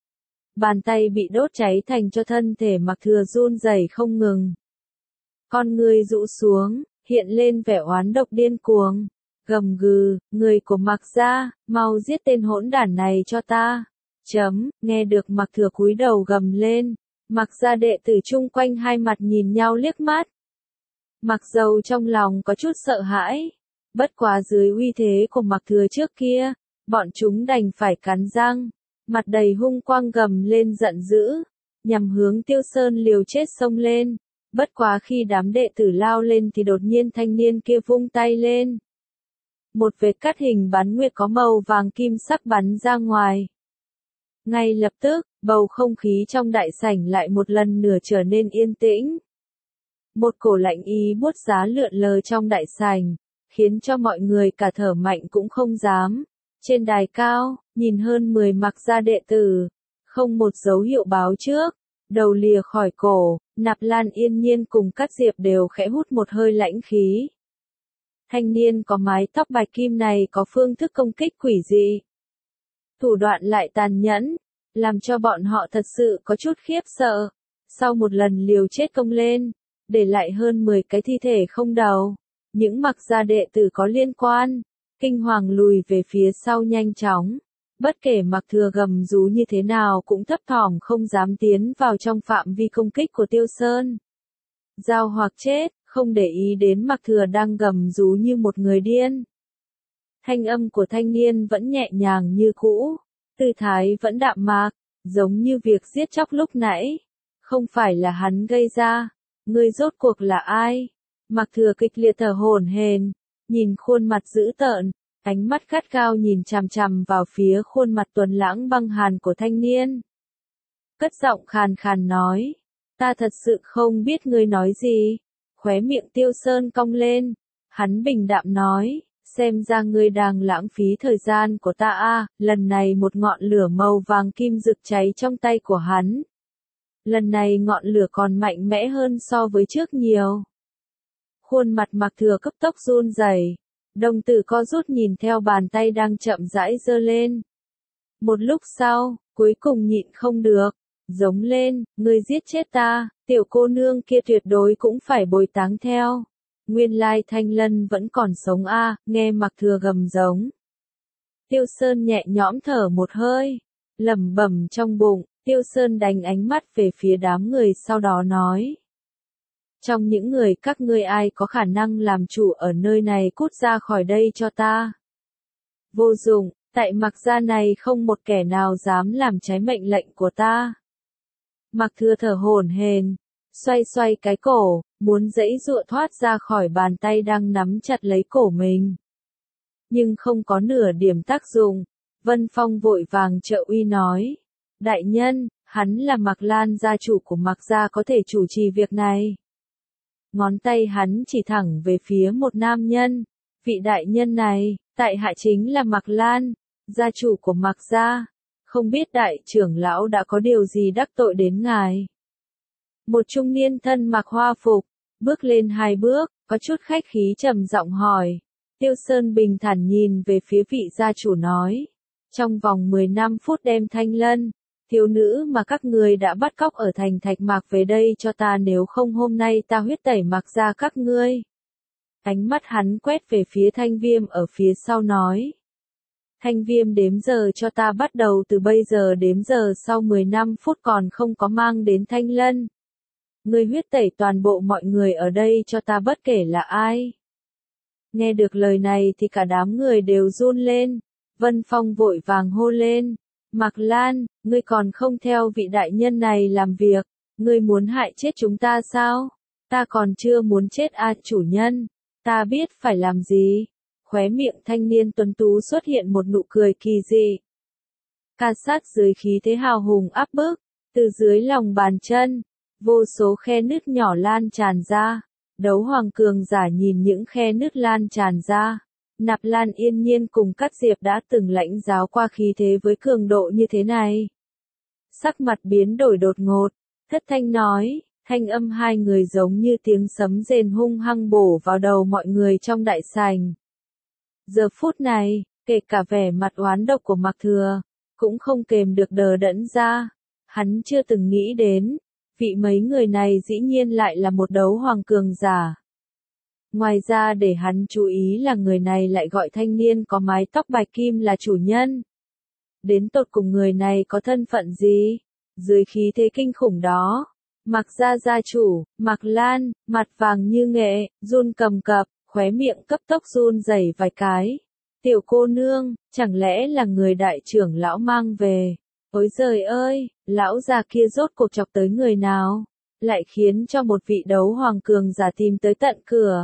Bàn tay bị đốt cháy thành cho thân thể Mạc Thừa run rẩy không ngừng. Con người rũ xuống, hiện lên vẻ oán độc điên cuồng. Gầm gừ, người của Mạc Gia, mau giết tên hỗn đản này cho ta. Nghe được Mạc Thừa cúi đầu gầm lên, Mạc Gia đệ tử chung quanh hai mặt nhìn nhau liếc mắt. Mặc dầu trong lòng có chút sợ hãi, bất quá dưới uy thế của Mạc Thừa trước kia, bọn chúng đành phải cắn răng, mặt đầy hung quang gầm lên giận dữ, nhằm hướng Tiêu Sơn liều chết xông lên. Bất quá khi đám đệ tử lao lên thì đột nhiên thanh niên kia vung tay lên. Một vệt cắt hình bán nguyệt có màu vàng kim sắc bắn ra ngoài. Ngay lập tức, bầu không khí trong đại sảnh lại một lần nữa trở nên yên tĩnh. Một cổ lạnh ý buốt giá lượn lờ trong đại sảnh, khiến cho mọi người cả thở mạnh cũng không dám. Trên đài cao, nhìn hơn 10 Mạc Gia đệ tử, không một dấu hiệu báo trước, đầu lìa khỏi cổ, Nạp Lan Yên Nhiên cùng Cát Diệp đều khẽ hút một hơi lãnh khí. Thanh niên có mái tóc bạch kim này có phương thức công kích quỷ dị, thủ đoạn lại tàn nhẫn, làm cho bọn họ thật sự có chút khiếp sợ. Sau một lần liều chết công lên, để lại hơn 10 cái thi thể không đầu, những Mạc Gia đệ tử có liên quan, kinh hoàng lùi về phía sau nhanh chóng. Bất kể Mạc Thừa gầm rú như thế nào cũng thấp thỏm không dám tiến vào trong phạm vi công kích của Tiêu Sơn. Giao hoặc chết, không để ý đến Mạc Thừa đang gầm rú như một người điên. Thanh âm của thanh niên vẫn nhẹ nhàng như cũ, tư thái vẫn đạm mạc, giống như việc giết chóc lúc nãy. Không phải là hắn gây ra, ngươi rốt cuộc là ai? Mạc Thừa kịch liệt thở hổn hển, nhìn khuôn mặt dữ tợn, Ánh mắt gắt gao nhìn chằm chằm vào phía khuôn mặt tuấn lãng băng hàn của thanh niên. Cất giọng khàn khàn nói, ta thật sự không biết ngươi nói gì. Khóe miệng Tiêu Sơn cong lên, hắn bình đạm nói, xem ra ngươi đang lãng phí thời gian của ta a. Lần này một ngọn lửa màu vàng kim rực cháy trong tay của hắn. Lần này ngọn lửa còn mạnh mẽ hơn so với trước nhiều. Khuôn mặt Mạc Thừa cấp tốc run rẩy, đồng tử co rút nhìn theo bàn tay đang chậm rãi giơ lên. Một lúc sau, cuối cùng nhịn không được, giống lên, ngươi giết chết ta, tiểu cô nương kia tuyệt đối cũng phải bồi táng theo. Nguyên lai Thanh Lân vẫn còn sống a, nghe Mạc Thừa gầm giống. Tiêu Sơn nhẹ nhõm thở một hơi, lẩm bẩm trong bụng, Tiêu Sơn đánh ánh mắt về phía đám người sau đó nói. Trong những người các ngươi ai có khả năng làm chủ ở nơi này cút ra khỏi đây cho ta. Vô dụng, tại Mạc gia này không một kẻ nào dám làm trái mệnh lệnh của ta. Mạc Thừa thở hổn hển, xoay xoay cái cổ, muốn giãy giụa thoát ra khỏi bàn tay đang nắm chặt lấy cổ mình. Nhưng không có nửa điểm tác dụng, Vân Phong vội vàng trợ uy nói. Đại nhân, hắn là Mạc Lan gia chủ của Mạc gia có thể chủ trì việc này. Ngón tay hắn chỉ thẳng về phía một nam nhân. Vị đại nhân này, tại hạ chính là Mạc Lan, gia chủ của Mạc gia. Không biết đại trưởng lão đã có điều gì đắc tội đến ngài. Một trung niên thân mặc hoa phục, bước lên 2 bước, có chút khách khí trầm giọng hỏi. Tiêu Sơn bình thản nhìn về phía vị gia chủ nói. Trong vòng 15 phút đem Thanh Lân, thiếu nữ mà các người đã bắt cóc ở thành Thạch Mạc về đây cho ta, nếu không hôm nay ta huyết tẩy Mạc gia các ngươi. Ánh mắt hắn quét về phía Thanh Viêm ở phía sau nói. Thanh Viêm đếm giờ cho ta, bắt đầu từ bây giờ đếm giờ sau 15 phút còn không có mang đến Thanh Lân. Ngươi huyết tẩy toàn bộ mọi người ở đây cho ta bất kể là ai. Nghe được lời này thì cả đám người đều run lên. Vân Phong vội vàng hô lên. Mạc Lan, ngươi còn không theo vị đại nhân này làm việc, ngươi muốn hại chết chúng ta sao? Ta còn chưa muốn chết chủ nhân, ta biết phải làm gì. Khóe miệng thanh niên tuấn tú xuất hiện một nụ cười kỳ dị. Ca sát dưới khí thế hào hùng áp bức, từ dưới lòng bàn chân, vô số khe nứt nhỏ lan tràn ra. Đấu hoàng cường giả nhìn những khe nứt lan tràn ra. Nạp Lan yên nhiên cùng Cát Diệp đã từng lãnh giáo qua khí thế với cường độ như thế này. Sắc mặt biến đổi đột ngột, thất thanh nói, thanh âm hai người giống như tiếng sấm rền hung hăng bổ vào đầu mọi người trong đại sảnh. Giờ phút này, kể cả vẻ mặt oán độc của Mạc Thừa, cũng không kềm được đờ đẫn ra. Hắn chưa từng nghĩ đến, vị mấy người này dĩ nhiên lại là một đấu hoàng cường giả. Ngoài ra để hắn chú ý là người này lại gọi thanh niên có mái tóc bạch kim là chủ nhân. Đến tột cùng người này có thân phận gì? Dưới khí thế kinh khủng đó, Mạc gia gia chủ, Mạc Lan, mặt vàng như nghệ, run cầm cập, khóe miệng cấp tốc run rẩy vài cái. Tiểu cô nương, chẳng lẽ là người đại trưởng lão mang về? Ôi giời ơi, lão già kia rốt cuộc chọc tới người nào? Lại khiến cho một vị đấu hoàng cường giả tìm tới tận cửa.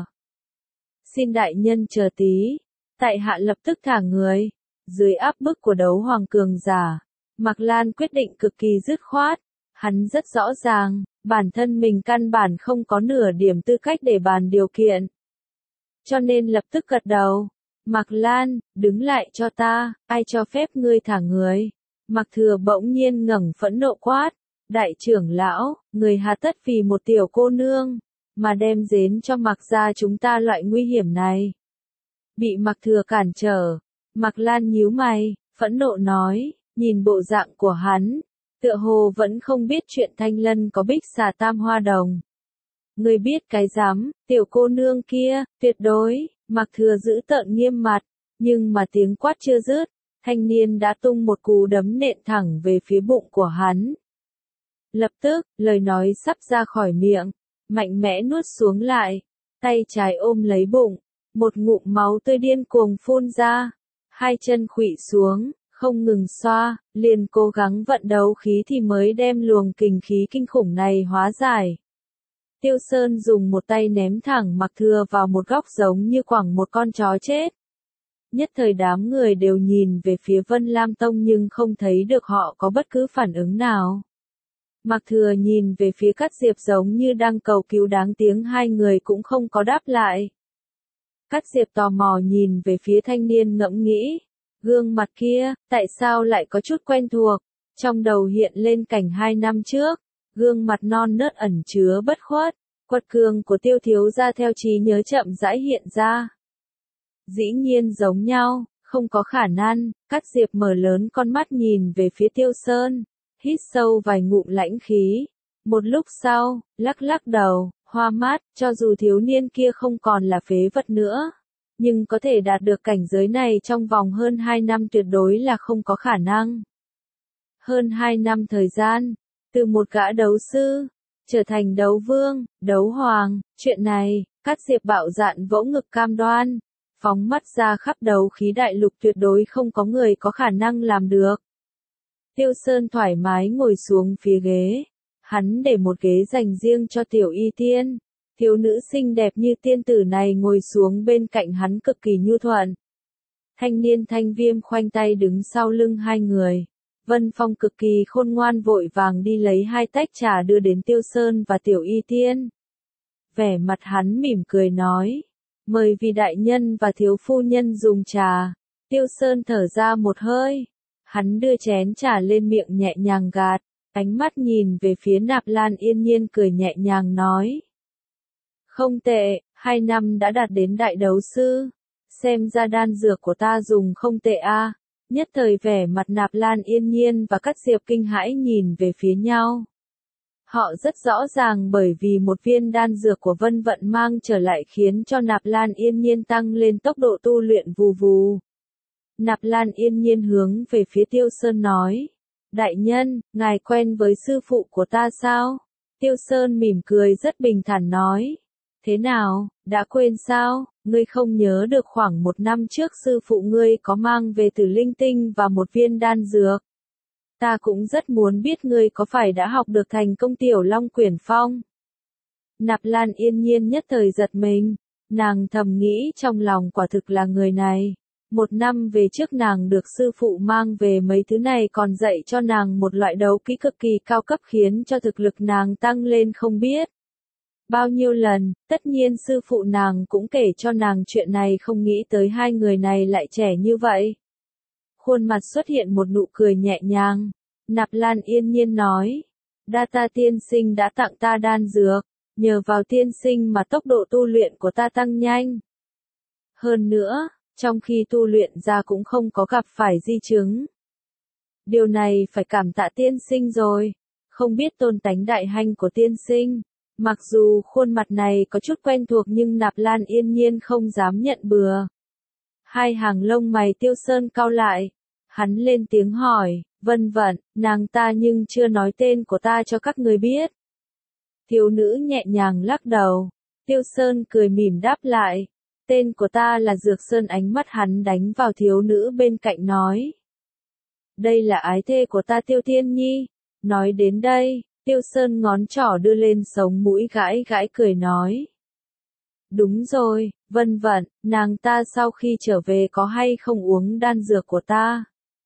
Xin đại nhân chờ tí, tại hạ lập tức thả người. Dưới áp bức của đấu hoàng cường giả, Mạc Lan quyết định cực kỳ dứt khoát. Hắn rất rõ ràng, bản thân mình căn bản không có nửa điểm tư cách để bàn điều kiện. Cho nên lập tức gật đầu. Mạc Lan, đứng lại cho ta, ai cho phép ngươi thả người? Mạc Thừa bỗng nhiên ngẩng phẫn nộ quát. Đại trưởng lão, người hà tất vì một tiểu cô nương mà đem đến cho Mạc gia chúng ta loại nguy hiểm này. Bị Mạc Thừa cản trở, Mạc Lan nhíu mày, phẫn nộ nói, nhìn bộ dạng của hắn, tựa hồ vẫn không biết chuyện Thanh Lân có bích xà tam hoa đồng. Người biết cái dám, tiểu cô nương kia, tuyệt đối, Mạc Thừa giữ tợn nghiêm mặt, nhưng mà tiếng quát chưa dứt, thanh niên đã tung một cú đấm nện thẳng về phía bụng của hắn. Lập tức, lời nói sắp ra khỏi miệng, mạnh mẽ nuốt xuống lại, tay trái ôm lấy bụng, một ngụm máu tươi điên cuồng phun ra, hai chân khuỵu xuống, không ngừng xoa, liền cố gắng vận đấu khí thì mới đem luồng kình khí kinh khủng này hóa giải. Tiêu Sơn dùng một tay ném thẳng Mạc Thừa vào một góc giống như quẳng một con chó chết. Nhất thời đám người đều nhìn về phía Vân Lam Tông nhưng không thấy được họ có bất cứ phản ứng nào. Mạc Thừa nhìn về phía Cát Diệp giống như đang cầu cứu đáng tiếng, hai người cũng không có đáp lại. Cát Diệp tò mò nhìn về phía thanh niên ngẫm nghĩ, gương mặt kia, tại sao lại có chút quen thuộc, trong đầu hiện lên cảnh 2 năm trước, gương mặt non nớt ẩn chứa bất khuất, quật cường của Tiêu thiếu gia theo trí nhớ chậm rãi hiện ra. Dĩ nhiên giống nhau, không có khả năng. Cát Diệp mở lớn con mắt nhìn về phía Tiêu Sơn, hít sâu vài ngụm lãnh khí. Một lúc sau, lắc lắc đầu, hoa mát, cho dù thiếu niên kia không còn là phế vật nữa, nhưng có thể đạt được cảnh giới này trong vòng hơn 2 năm tuyệt đối là không có khả năng. Hơn 2 năm thời gian, từ một gã đấu sư, trở thành đấu vương, đấu hoàng, chuyện này, Cát Diệp bạo dạn vỗ ngực cam đoan, phóng mắt ra khắp đấu khí đại lục tuyệt đối không có người có khả năng làm được. Tiêu Sơn thoải mái ngồi xuống phía ghế, hắn để một ghế dành riêng cho Tiểu Y Tiên, thiếu nữ xinh đẹp như tiên tử này ngồi xuống bên cạnh hắn cực kỳ nhu thuận. Thanh niên Thanh Viêm khoanh tay đứng sau lưng hai người. Vân Phong cực kỳ khôn ngoan vội vàng đi lấy 2 tách trà đưa đến Tiêu Sơn và Tiểu Y Tiên. Vẻ mặt hắn mỉm cười nói, mời vị đại nhân và thiếu phu nhân dùng trà. Tiêu Sơn thở ra một hơi, hắn đưa chén trà lên miệng nhẹ nhàng gạt, ánh mắt nhìn về phía Nạp Lan Yên Nhiên cười nhẹ nhàng nói. Không tệ, 2 năm đã đạt đến đại đấu sư, xem ra đan dược của ta dùng không tệ a. Nhất thời vẻ mặt Nạp Lan Yên Nhiên và Cát Diệp kinh hãi nhìn về phía nhau. Họ rất rõ ràng bởi vì một viên đan dược của Vân Vận mang trở lại khiến cho Nạp Lan Yên Nhiên tăng lên tốc độ tu luyện vù vù. Nạp Lan Yên Nhiên hướng về phía Tiêu Sơn nói, đại nhân, ngài quen với sư phụ của ta sao? Tiêu Sơn mỉm cười rất bình thản nói, thế nào, đã quên sao? Ngươi không nhớ được khoảng 1 năm trước sư phụ ngươi có mang về Tử Linh Tinh và một viên đan dược. Ta cũng rất muốn biết ngươi có phải đã học được thành công Tiểu Long Quyển Phong. Nạp Lan Yên Nhiên nhất thời giật mình, nàng thầm nghĩ trong lòng quả thực là người này. 1 năm về trước nàng được sư phụ mang về mấy thứ này còn dạy cho nàng một loại đấu kỹ cực kỳ cao cấp khiến cho thực lực nàng tăng lên không biết bao nhiêu lần. Tất nhiên sư phụ nàng cũng kể cho nàng chuyện này, không nghĩ tới hai người này lại trẻ như vậy. Khuôn mặt xuất hiện một nụ cười nhẹ nhàng. Nạp Lan Yên Nhiên nói, đa ta tiên sinh đã tặng ta đan dược, nhờ vào tiên sinh mà tốc độ tu luyện của ta tăng nhanh. Hơn nữa, trong khi tu luyện ra cũng không có gặp phải di chứng. Điều này phải cảm tạ tiên sinh rồi. Không biết tôn tánh đại hanh của tiên sinh. Mặc dù khuôn mặt này có chút quen thuộc nhưng Nạp Lan Yên Nhiên không dám nhận bừa. Hai hàng lông mày Tiêu Sơn cau lại. Hắn lên tiếng hỏi, Vân Vận, nàng ta nhưng chưa nói tên của ta cho các người biết. Thiếu nữ nhẹ nhàng lắc đầu. Tiêu Sơn cười mỉm đáp lại. Tên của ta là Dược Sơn. Ánh mắt hắn đánh vào thiếu nữ bên cạnh nói. Đây là ái thê của ta Tiêu Thiên Nhi. Nói đến đây, Tiêu Sơn ngón trỏ đưa lên sống mũi gãi gãi cười nói. Đúng rồi, Vân Vận, nàng ta sau khi trở về có hay không uống đan dược của ta?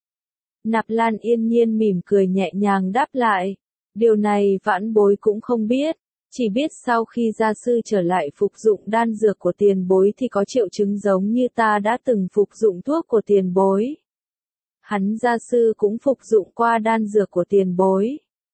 Nạp Lan Yên Nhiên mỉm cười nhẹ nhàng đáp lại. Điều này vãn bối cũng không biết. Chỉ biết sau khi gia sư trở lại phục dụng đan dược của tiền bối thì có triệu chứng giống như ta đã từng phục dụng thuốc của tiền bối. Hắn gia sư cũng phục dụng qua đan dược của tiền bối.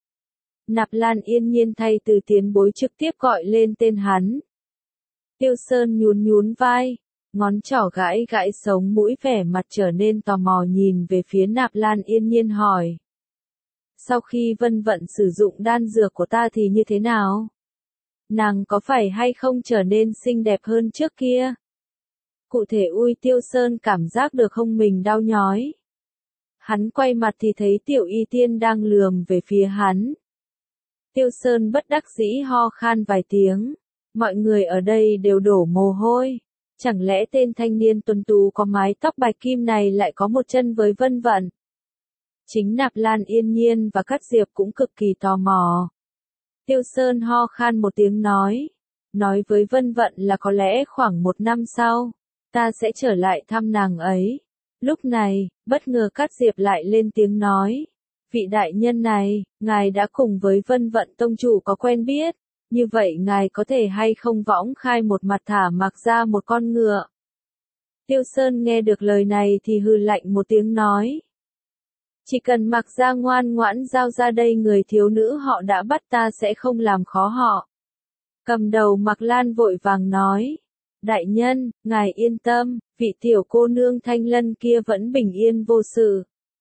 Nạp Lan Yên Nhiên thay từ tiền bối trực tiếp gọi lên tên hắn. Tiêu Sơn nhún nhún vai, ngón trỏ gãi gãi sống mũi, vẻ mặt trở nên tò mò nhìn về phía Nạp Lan Yên Nhiên hỏi. Sau khi Vân Vận sử dụng đan dược của ta thì như thế nào? Nàng có phải hay không trở nên xinh đẹp hơn trước kia? Cụ thể Tiêu Sơn cảm giác được hông mình đau nhói. Hắn quay mặt thì thấy Tiểu Y Tiên đang lườm về phía hắn. Tiêu Sơn bất đắc dĩ ho khan vài tiếng. Mọi người ở đây đều đổ mồ hôi. Chẳng lẽ tên thanh niên tuấn tú có mái tóc bạch kim này lại có một chân với Vân Vận? Chính Nạp Lan Yên Nhiên và Cát Diệp cũng cực kỳ tò mò. Tiêu Sơn ho khan một tiếng nói với Vân Vận là có lẽ khoảng 1 năm sau, ta sẽ trở lại thăm nàng ấy. Lúc này, bất ngờ Cát Diệp lại lên tiếng nói. Vị đại nhân này, ngài đã cùng với Vân Vận tông chủ có quen biết, như vậy ngài có thể hay không võng khai một mặt thả mặc ra một con ngựa. Tiêu Sơn nghe được lời này thì hừ lạnh một tiếng nói. Chỉ cần mặc ra ngoan ngoãn giao ra đây người thiếu nữ họ đã bắt ta sẽ không làm khó họ. Cầm đầu Mặc Lan vội vàng nói. Đại nhân, ngài yên tâm, vị tiểu cô nương Thanh Lân kia vẫn bình yên vô sự.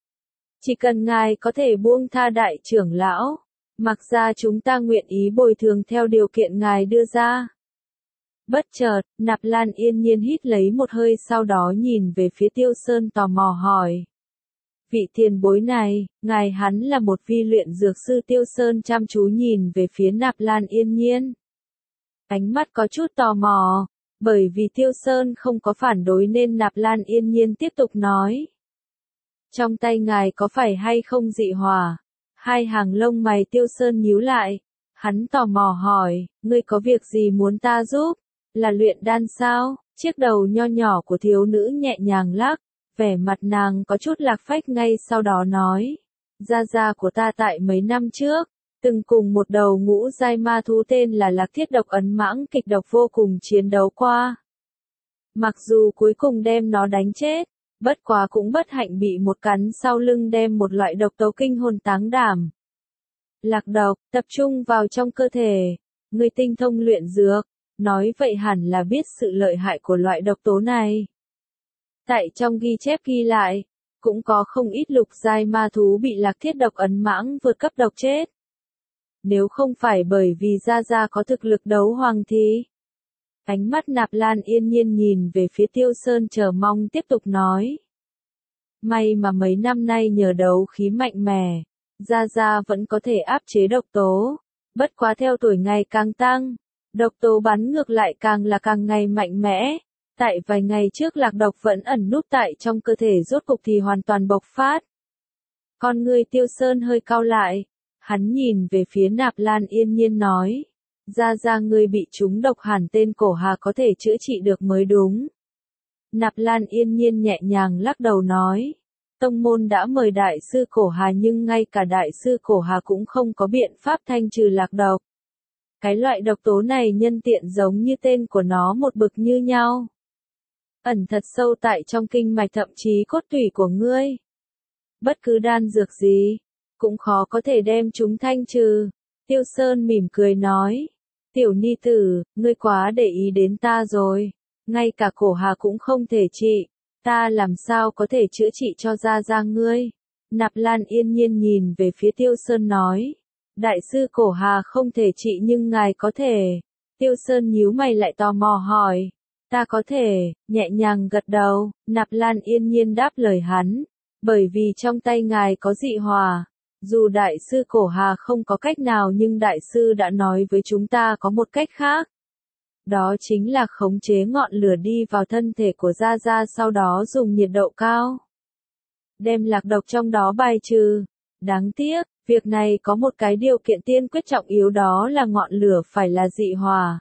Chỉ cần ngài có thể buông tha đại trưởng lão, mặc ra chúng ta nguyện ý bồi thường theo điều kiện ngài đưa ra. Bất chợt, Nạp Lan yên nhiên hít lấy một hơi sau đó nhìn về phía Tiêu Sơn tò mò hỏi. Vị tiền bối này, ngài hắn là một vi luyện dược sư. Tiêu Sơn chăm chú nhìn về phía Nạp Lan yên nhiên. Ánh mắt có chút tò mò, bởi vì Tiêu Sơn không có phản đối nên Nạp Lan yên nhiên tiếp tục nói. Trong tay ngài có phải hay không dị hỏa? Hai hàng lông mày Tiêu Sơn nhíu lại. Hắn tò mò hỏi, ngươi có việc gì muốn ta giúp? Là luyện đan sao? Chiếc đầu nho nhỏ của thiếu nữ nhẹ nhàng lắc, vẻ mặt nàng có chút lạc phách ngay sau đó nói. Gia gia của ta tại mấy năm trước, từng cùng một đầu ngũ giai ma thú tên là Lạc Thiết Độc Ấn Mãng kịch độc vô cùng chiến đấu qua. Mặc dù cuối cùng đem nó đánh chết, bất quá cũng bất hạnh bị một cắn sau lưng đem một loại độc tố kinh hồn táng đảm. Lạc độc, tập trung vào trong cơ thể, người tinh thông luyện dược, nói vậy hẳn là biết sự lợi hại của loại độc tố này. Tại trong ghi chép ghi lại, cũng có không ít lục giai ma thú bị Lạc Thiết Độc Ấn Mãng vượt cấp độc chết. Nếu không phải bởi vì Gia Gia có thực lực đấu hoàng thì... Ánh mắt Nạp Lan yên nhiên nhìn về phía Tiêu Sơn chờ mong tiếp tục nói. May mà mấy năm nay nhờ đấu khí mạnh mẽ, Gia Gia vẫn có thể áp chế độc tố. Bất quá theo tuổi ngày càng tăng, độc tố bắn ngược lại càng ngày mạnh mẽ. Tại vài ngày trước lạc độc vẫn ẩn núp tại trong cơ thể rốt cục thì hoàn toàn bộc phát. Con người Tiêu Sơn hơi cau lại. Hắn nhìn về phía Nạp Lan yên nhiên nói. Gia Gia ngươi bị trúng độc hẳn tên Cổ Hà có thể chữa trị được mới đúng. Nạp Lan yên nhiên nhẹ nhàng lắc đầu nói. Tông môn đã mời đại sư Cổ Hà nhưng ngay cả đại sư Cổ Hà cũng không có biện pháp thanh trừ lạc độc. Cái loại độc tố này nhân tiện giống như tên của nó một bực như nhau. Ẩn thật sâu tại trong kinh mạch thậm chí cốt tủy của ngươi. Bất cứ đan dược gì, cũng khó có thể đem chúng thanh trừ. Tiêu Sơn mỉm cười nói. Tiểu ni tử, ngươi quá để ý đến ta rồi. Ngay cả Cổ Hà cũng không thể trị. Ta làm sao có thể chữa trị cho Gia Gia ngươi? Nạp Lan yên nhiên nhìn về phía Tiêu Sơn nói. Đại sư Cổ Hà không thể trị nhưng ngài có thể. Tiêu Sơn nhíu mày lại tò mò hỏi. Ta có thể, nhẹ nhàng gật đầu. Nạp Lan yên nhiên đáp lời hắn. Bởi vì trong tay ngài có dị hỏa. Dù đại sư Cổ Hà không có cách nào nhưng đại sư đã nói với chúng ta có một cách khác. Đó chính là khống chế ngọn lửa đi vào thân thể của Gia Gia sau đó dùng nhiệt độ cao. Đem lạc độc trong đó bài trừ. Đáng tiếc, việc này có một cái điều kiện tiên quyết trọng yếu đó là ngọn lửa phải là dị hỏa.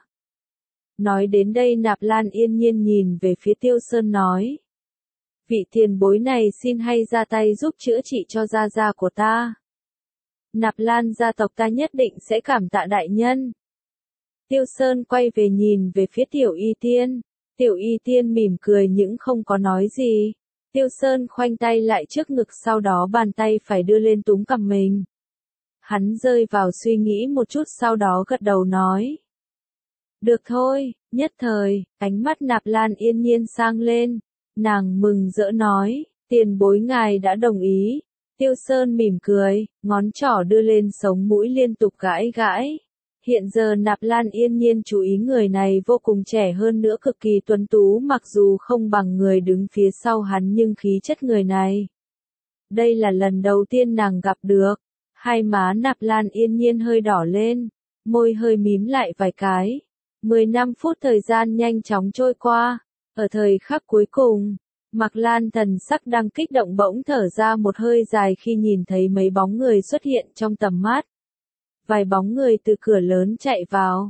Nói đến đây Nạp Lan yên nhiên nhìn về phía Tiêu Sơn nói. Vị tiền bối này xin hay ra tay giúp chữa trị cho Gia Gia của ta. Nạp Lan gia tộc ta nhất định sẽ cảm tạ đại nhân. Tiêu Sơn quay về nhìn về phía Tiểu Y Tiên. Tiểu Y Tiên mỉm cười nhưng không có nói gì. Tiêu Sơn khoanh tay lại trước ngực sau đó bàn tay phải đưa lên túm cằm mình. Hắn rơi vào suy nghĩ một chút sau đó gật đầu nói. Được thôi, nhất thời, ánh mắt Nạp Lan yên nhiên sang lên. Nàng mừng rỡ nói, tiền bối ngài đã đồng ý. Tiêu Sơn mỉm cười, ngón trỏ đưa lên sống mũi liên tục gãi gãi. Hiện giờ Nạp Lan yên nhiên chú ý người này vô cùng trẻ hơn nữa cực kỳ tuấn tú mặc dù không bằng người đứng phía sau hắn nhưng khí chất người này. Đây là lần đầu tiên nàng gặp được. Hai má Nạp Lan yên nhiên hơi đỏ lên, môi hơi mím lại vài cái. 15 phút thời gian nhanh chóng trôi qua. Ở thời khắc cuối cùng, Mặc Lan thần sắc đang kích động bỗng thở ra một hơi dài khi nhìn thấy mấy bóng người xuất hiện trong tầm mắt. Vài bóng người từ cửa lớn chạy vào.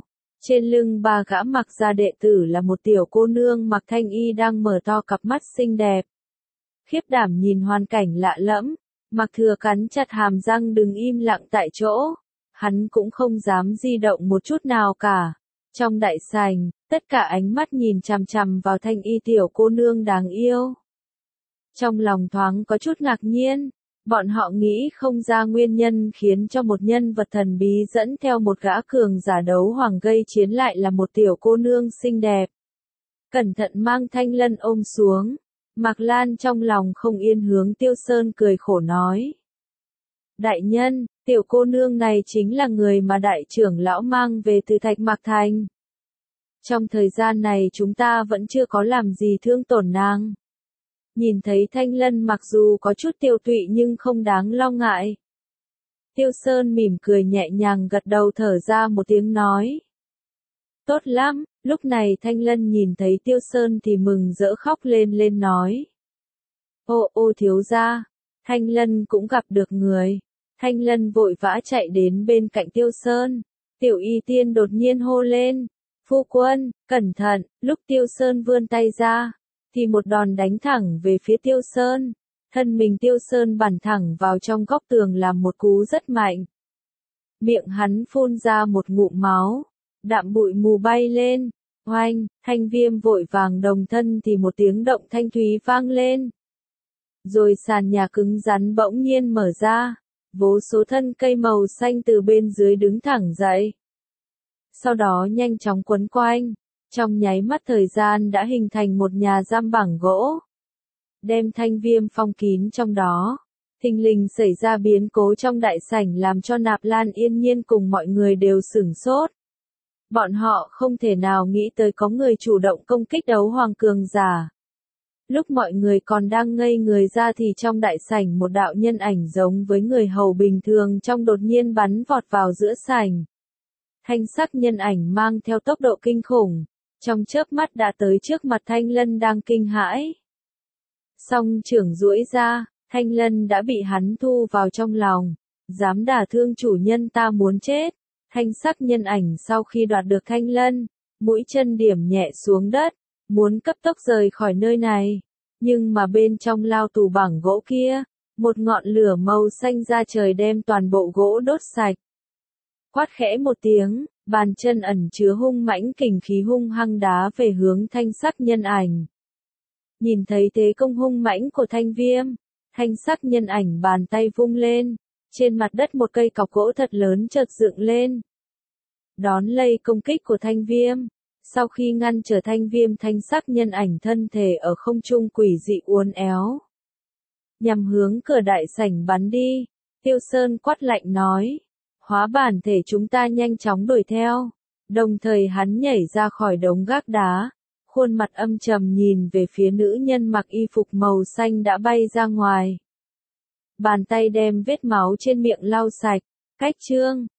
Trên lưng ba gã Mạc gia đệ tử là một tiểu cô nương mặc thanh y đang mở to cặp mắt xinh đẹp. Khiếp đảm nhìn hoàn cảnh lạ lẫm, Mạc Thừa cắn chặt hàm răng đứng im lặng tại chỗ. Hắn cũng không dám di động một chút nào cả. Trong đại sảnh, tất cả ánh mắt nhìn chằm chằm vào thanh y tiểu cô nương đáng yêu. Trong lòng thoáng có chút ngạc nhiên, bọn họ nghĩ không ra nguyên nhân khiến cho một nhân vật thần bí dẫn theo một gã cường giả đấu hoàng gây chiến lại là một tiểu cô nương xinh đẹp. Cẩn thận mang Thanh Lân ôm xuống, Mạc Lan trong lòng không yên hướng Tiêu Sơn cười khổ nói. Đại nhân, tiểu cô nương này chính là người mà đại trưởng lão mang về từ Thạch Mạc Thành. Trong thời gian này chúng ta vẫn chưa có làm gì thương tổn nàng. Nhìn thấy Thanh Lân mặc dù có chút tiêu tụy nhưng không đáng lo ngại. Tiêu Sơn mỉm cười nhẹ nhàng gật đầu thở ra một tiếng nói. Tốt lắm, lúc này Thanh Lân nhìn thấy Tiêu Sơn thì mừng rỡ khóc lên nói. Ô thiếu gia, Thanh Lân cũng gặp được người. Thanh Lân vội vã chạy đến bên cạnh Tiêu Sơn. Tiểu Y Tiên đột nhiên hô lên. Phu quân, cẩn thận, lúc Tiêu Sơn vươn tay ra, thì một đòn đánh thẳng về phía Tiêu Sơn. Thân mình Tiêu Sơn bắn thẳng vào trong góc tường làm một cú rất mạnh. Miệng hắn phun ra một ngụm máu, đạm bụi mù bay lên. Oanh, Thanh Viêm vội vàng đồng thân thì một tiếng động thanh thúy vang lên. Rồi sàn nhà cứng rắn bỗng nhiên mở ra, vô số thân cây màu xanh từ bên dưới đứng thẳng dậy. Sau đó nhanh chóng quấn quanh, trong nháy mắt thời gian đã hình thành một nhà giam bằng gỗ. Đem Thanh Viêm phong kín trong đó. Thình lình xảy ra biến cố trong đại sảnh làm cho Nạp Lan Yên Nhiên cùng mọi người đều sửng sốt. Bọn họ không thể nào nghĩ tới có người chủ động công kích đấu hoàng cường giả. Lúc mọi người còn đang ngây người ra thì trong đại sảnh một đạo nhân ảnh giống với người hầu bình thường trong đột nhiên bắn vọt vào giữa sảnh. Thanh sắc nhân ảnh mang theo tốc độ kinh khủng, trong chớp mắt đã tới trước mặt Thanh Lân đang kinh hãi. Song trưởng duỗi ra, Thanh Lân đã bị hắn thu vào trong lòng. Dám đả thương chủ nhân ta muốn chết. Thanh sắc nhân ảnh sau khi đoạt được Thanh Lân, mũi chân điểm nhẹ xuống đất, muốn cấp tốc rời khỏi nơi này. Nhưng mà bên trong lao tù bằng gỗ kia, một ngọn lửa màu xanh ra trời đem toàn bộ gỗ đốt sạch. Quát khẽ một tiếng, bàn chân ẩn chứa hung mãnh kình khí hung hăng đá về hướng thanh sắc nhân ảnh. Nhìn thấy thế công hung mãnh của Thanh Viêm, thanh sắc nhân ảnh bàn tay vung lên, trên mặt đất một cây cọc gỗ thật lớn chợt dựng lên. Đón lấy công kích của Thanh Viêm, sau khi ngăn trở Thanh Viêm thanh sắc nhân ảnh thân thể ở không trung quỷ dị uốn éo. Nhằm hướng cửa đại sảnh bắn đi, Tiêu Sơn quát lạnh nói. Hóa bản thể chúng ta nhanh chóng đuổi theo. Đồng thời hắn nhảy ra khỏi đống gác đá, khuôn mặt âm trầm nhìn về phía nữ nhân mặc y phục màu xanh đã bay ra ngoài. Bàn tay đem vết máu trên miệng lau sạch, cách chương.